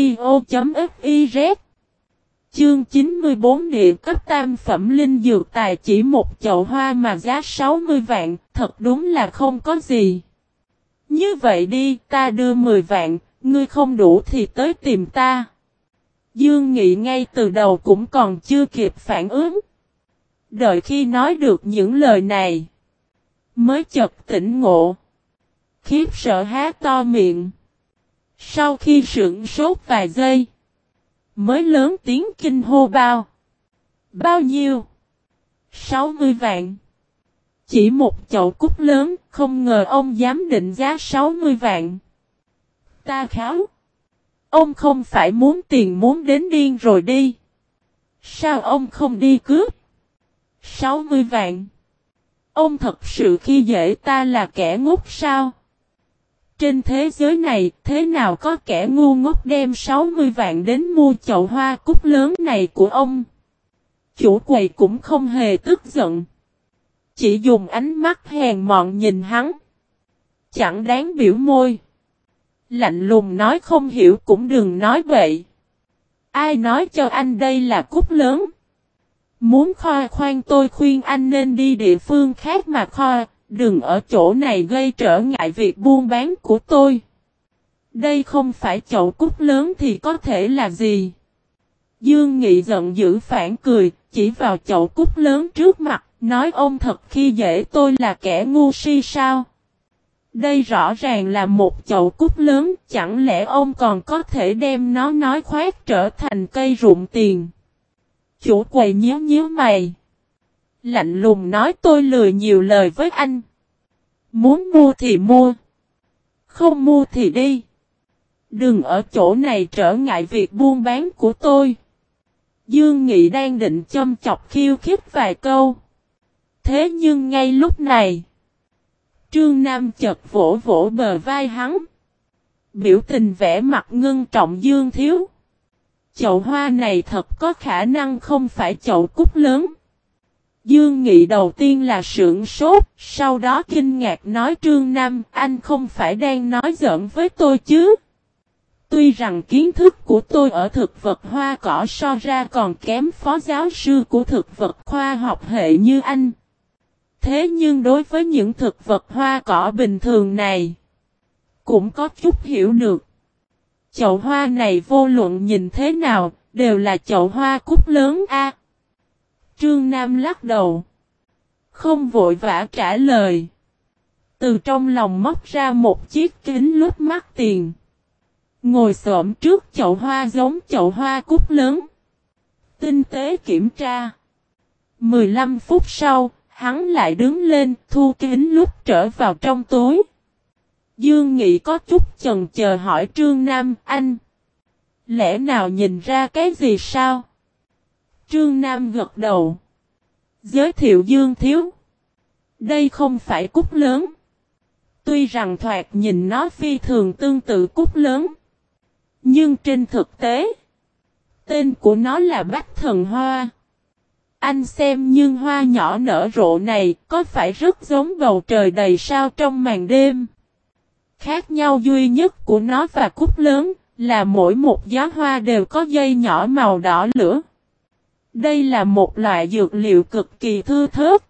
audio.fiz. Chương chín mươi bốn địa cấp tam phẩm linh dược tài chỉ một chậu hoa mà giá sáu mươi vạn, thật đúng là không có gì. Như vậy đi, ta đưa mười vạn, ngươi không đủ thì tới tìm ta. Dương Nghị ngay từ đầu cũng còn chưa kịp phản ứng. Đợi khi nói được những lời này, mới chợt tỉnh ngộ. Khiếp sợ há to miệng. Sau khi sững sốt vài giây, mới lớn tiếng kinh hô bao. Bao nhiêu? sáu mươi vạn. Chỉ một chậu cúc lớn, không ngờ ông dám định giá sáu mươi vạn. Ta kháo. Ông không phải muốn tiền muốn đến điên rồi đi. Sao ông không đi cướp? sáu mươi vạn. Ông thật sự khi dễ ta là kẻ ngốc sao? Trên thế giới này, thế nào có kẻ ngu ngốc đem sáu mươi vạn đến mua chậu hoa cúc lớn này của ông? Chủ quầy cũng không hề tức giận. Chỉ dùng ánh mắt hèn mọn nhìn hắn. Chẳng đáng biểu môi. Lạnh lùng nói không hiểu cũng đừng nói vậy. Ai nói cho anh đây là cúc lớn? Muốn khoe khoang tôi khuyên anh nên đi địa phương khác mà khoe. Đừng ở chỗ này gây trở ngại việc buôn bán của tôi. Đây không phải chậu cúc lớn thì có thể là gì? Dương Nghị giận dữ phản cười, chỉ vào chậu cúc lớn trước mặt, nói ông thật khi dễ tôi là kẻ ngu si sao? Đây rõ ràng là một chậu cúc lớn, chẳng lẽ ông còn có thể đem nó nói khoác trở thành cây rụng tiền? Chủ quầy nhíu nhíu mày. Lạnh lùng nói tôi lười nhiều lời với anh. Muốn mua thì mua. Không mua thì đi. Đừng ở chỗ này trở ngại việc buôn bán của tôi. Dương Nghị đang định châm chọc khiêu khích vài câu. Thế nhưng ngay lúc này, Trương Nam chợt vỗ vỗ bờ vai hắn. Biểu tình vẻ mặt ngưng trọng Dương thiếu. Chậu hoa này thật có khả năng không phải chậu cúc lớn. Dương Nghị đầu tiên là sửng sốt, sau đó kinh ngạc nói Trương Nam, anh không phải đang nói giỡn với tôi chứ? Tuy rằng kiến thức của tôi ở thực vật hoa cỏ so ra còn kém phó giáo sư của thực vật khoa học hệ như anh. Thế nhưng đối với những thực vật hoa cỏ bình thường này, cũng có chút hiểu được. Chậu hoa này vô luận nhìn thế nào, đều là chậu hoa cúc lớn a. Trương Nam lắc đầu, không vội vã trả lời. Từ trong lòng móc ra một chiếc kính lúp mắt tiền. Ngồi xổm trước chậu hoa giống chậu hoa cúc lớn. Tinh tế kiểm tra. mười lăm phút sau, hắn lại đứng lên thu kính lúp trở vào trong túi. Dương Nghị có chút chần chờ hỏi Trương Nam, anh lẽ nào nhìn ra cái gì sao? Trương Nam gật đầu. Giới thiệu Dương thiếu. Đây không phải cúc lớn. Tuy rằng thoạt nhìn nó phi thường tương tự cúc lớn. Nhưng trên thực tế, tên của nó là Bách Thần Hoa. Anh xem nhưng hoa nhỏ nở rộ này có phải rất giống bầu trời đầy sao trong màn đêm. Khác nhau duy nhất của nó và cúc lớn là mỗi một gió hoa đều có dây nhỏ màu đỏ lửa. Đây là một loại dược liệu cực kỳ thư thớt.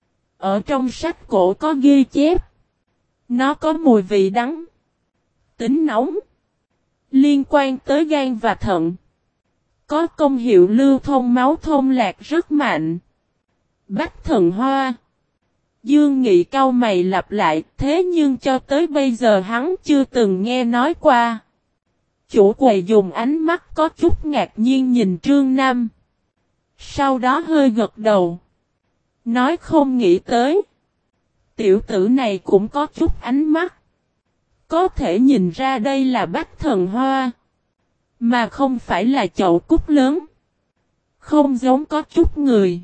Ở trong sách cổ có ghi chép. Nó có mùi vị đắng, tính nóng, liên quan tới gan và thận. Có công hiệu lưu thông máu thông lạc rất mạnh. Bách Thần Hoa. Dương Nghị cau mày lặp lại, thế nhưng cho tới bây giờ hắn chưa từng nghe nói qua. Chủ quầy dùng ánh mắt có chút ngạc nhiên nhìn Trương Nam. Sau đó hơi gật đầu. Nói không nghĩ tới. Tiểu tử này cũng có chút ánh mắt. Có thể nhìn ra đây là Bách Thần Hoa. Mà không phải là chậu cúc lớn. Không giống có chút người.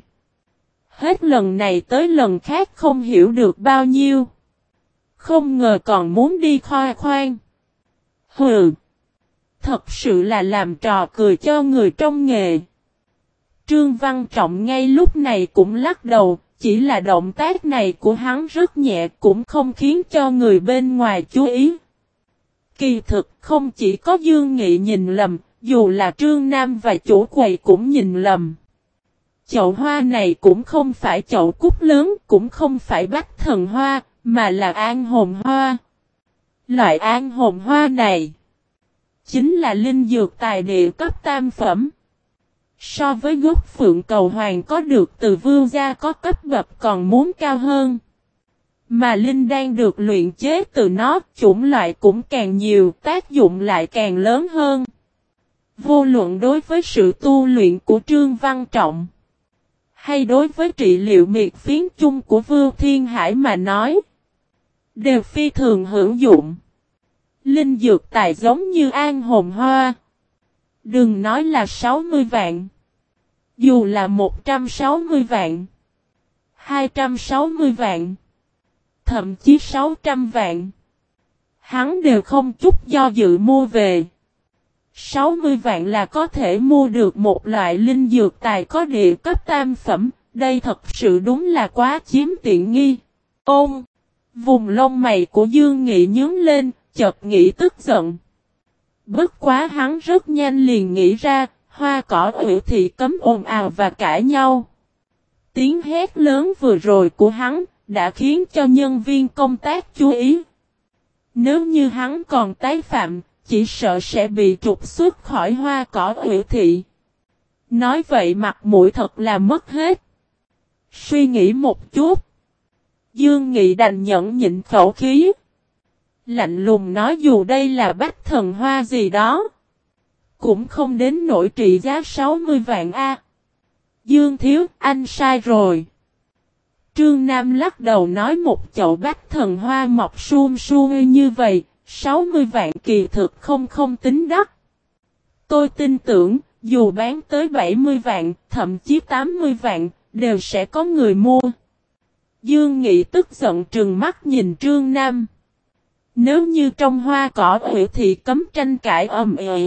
Hết lần này tới lần khác không hiểu được bao nhiêu. Không ngờ còn muốn đi khoe khoang. Hừ. Thật sự là làm trò cười cho người trong nghề. Trương Văn Trọng ngay lúc này cũng lắc đầu. Chỉ là động tác này của hắn rất nhẹ cũng không khiến cho người bên ngoài chú ý. Kỳ thực không chỉ có Dương Nghị nhìn lầm, dù là Trương Nam và chủ quầy cũng nhìn lầm. Chậu hoa này cũng không phải chậu cúc lớn, cũng không phải Bách Thần Hoa, mà là an hồn hoa. Loại an hồn hoa này chính là linh dược tài địa cấp tam phẩm. So với gốc phượng cầu hoàng có được từ vương gia có cấp bậc còn muốn cao hơn. Mà linh đan được luyện chế từ nó, chủng loại cũng càng nhiều, tác dụng lại càng lớn hơn. Vô luận đối với sự tu luyện của Trương Văn Trọng, hay đối với trị liệu miệt phiến chung của Vưu Thiên Hải mà nói, đều phi thường hữu dụng. Linh dược tài giống như an hồn hoa. Đừng nói là sáu mươi vạn. Dù là một trăm sáu mươi vạn, hai trăm sáu mươi vạn, thậm chí sáu trăm vạn, hắn đều không chút do dự mua về. sáu mươi vạn là có thể mua được một loại linh dược tài có địa cấp tam phẩm, đây thật sự đúng là quá chiếm tiện nghi. Ôm! Vùng lông mày của Dương Nghị nhướng lên, chợt nghĩ tức giận. Bất quá hắn rất nhanh liền nghĩ ra, hoa cỏ ủy thị cấm ồn ào và cãi nhau. Tiếng hét lớn vừa rồi của hắn đã khiến cho nhân viên công tác chú ý. Nếu như hắn còn tái phạm, chỉ sợ sẽ bị trục xuất khỏi hoa cỏ ủy thị. Nói vậy mặt mũi thật là mất hết. Suy nghĩ một chút, Dương Nghị đành nhẫn nhịn khẩu khí. Lạnh lùng nói dù đây là Bách Thần Hoa gì đó, cũng không đến nỗi trị giá sáu mươi vạn a. Dương thiếu, anh sai rồi. Trương Nam lắc đầu nói một chậu Bách Thần Hoa mọc suum suum như vậy, sáu mươi vạn kỳ thực không không tính đắt. Tôi tin tưởng, Dù bán tới bảy mươi vạn, thậm chí tám mươi vạn, đều sẽ có người mua. Dương Nghị tức giận trừng mắt nhìn Trương Nam. Nếu như trong hoa cỏ huyện thì cấm tranh cãi ầm ĩ,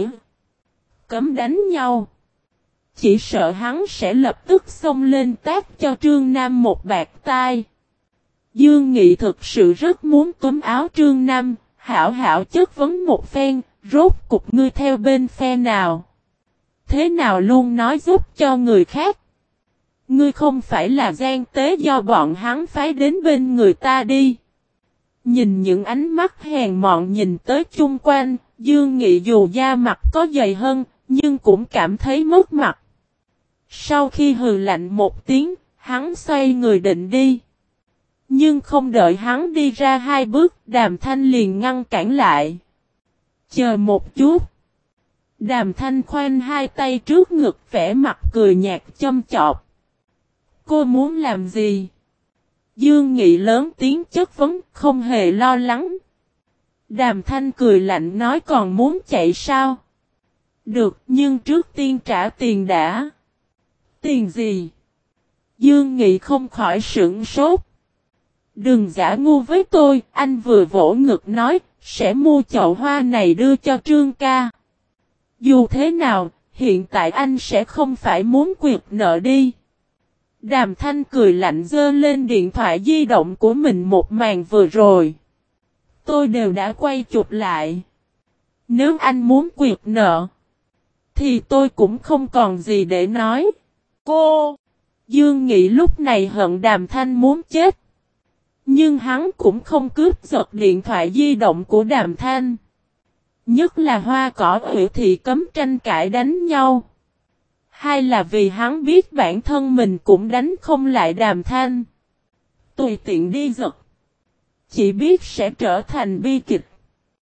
cấm đánh nhau, chỉ sợ hắn sẽ lập tức xông lên tát cho Trương Nam một bạt tai. Dương Nghị thực sự rất muốn túm áo Trương Nam, hảo hảo chất vấn một phen, rốt cục ngươi theo bên phe nào? Thế nào luôn nói giúp cho người khác? Ngươi không phải là gian tế do bọn hắn phái đến bên người ta đi. Nhìn những ánh mắt hèn mọn nhìn tới chung quanh, Dương Nghị dù da mặt có dày hơn, nhưng cũng cảm thấy mất mặt. Sau khi hừ lạnh một tiếng, hắn xoay người định đi. Nhưng không đợi hắn đi ra hai bước, Đàm Thanh liền ngăn cản lại. Chờ một chút. Đàm Thanh khoanh hai tay trước ngực vẻ mặt cười nhạt châm chọc. Cô muốn làm gì? Dương Nghị lớn tiếng chất vấn, không hề lo lắng. Đàm Thanh cười lạnh nói còn muốn chạy sao? Được, nhưng trước tiên trả tiền đã. Tiền gì? Dương Nghị không khỏi sửng sốt. Đừng giả ngu với tôi, anh vừa vỗ ngực nói, sẽ mua chậu hoa này đưa cho Trương ca. Dù thế nào, hiện tại anh sẽ không phải muốn quyệt nợ đi. Đàm Thanh cười lạnh giơ lên điện thoại di động của mình một màn vừa rồi. Tôi đều đã quay chụp lại. Nếu anh muốn quyệt nợ, thì tôi cũng không còn gì để nói. Cô! Dương Nghị lúc này hận Đàm Thanh muốn chết. Nhưng hắn cũng không cướp giật điện thoại di động của Đàm Thanh. Nhất là hoa cỏ huyện thị cấm tranh cãi đánh nhau. Hai là vì hắn biết bản thân mình cũng đánh không lại Đàm Thanh. Tùy tiện đi giật, chỉ biết sẽ trở thành bi kịch.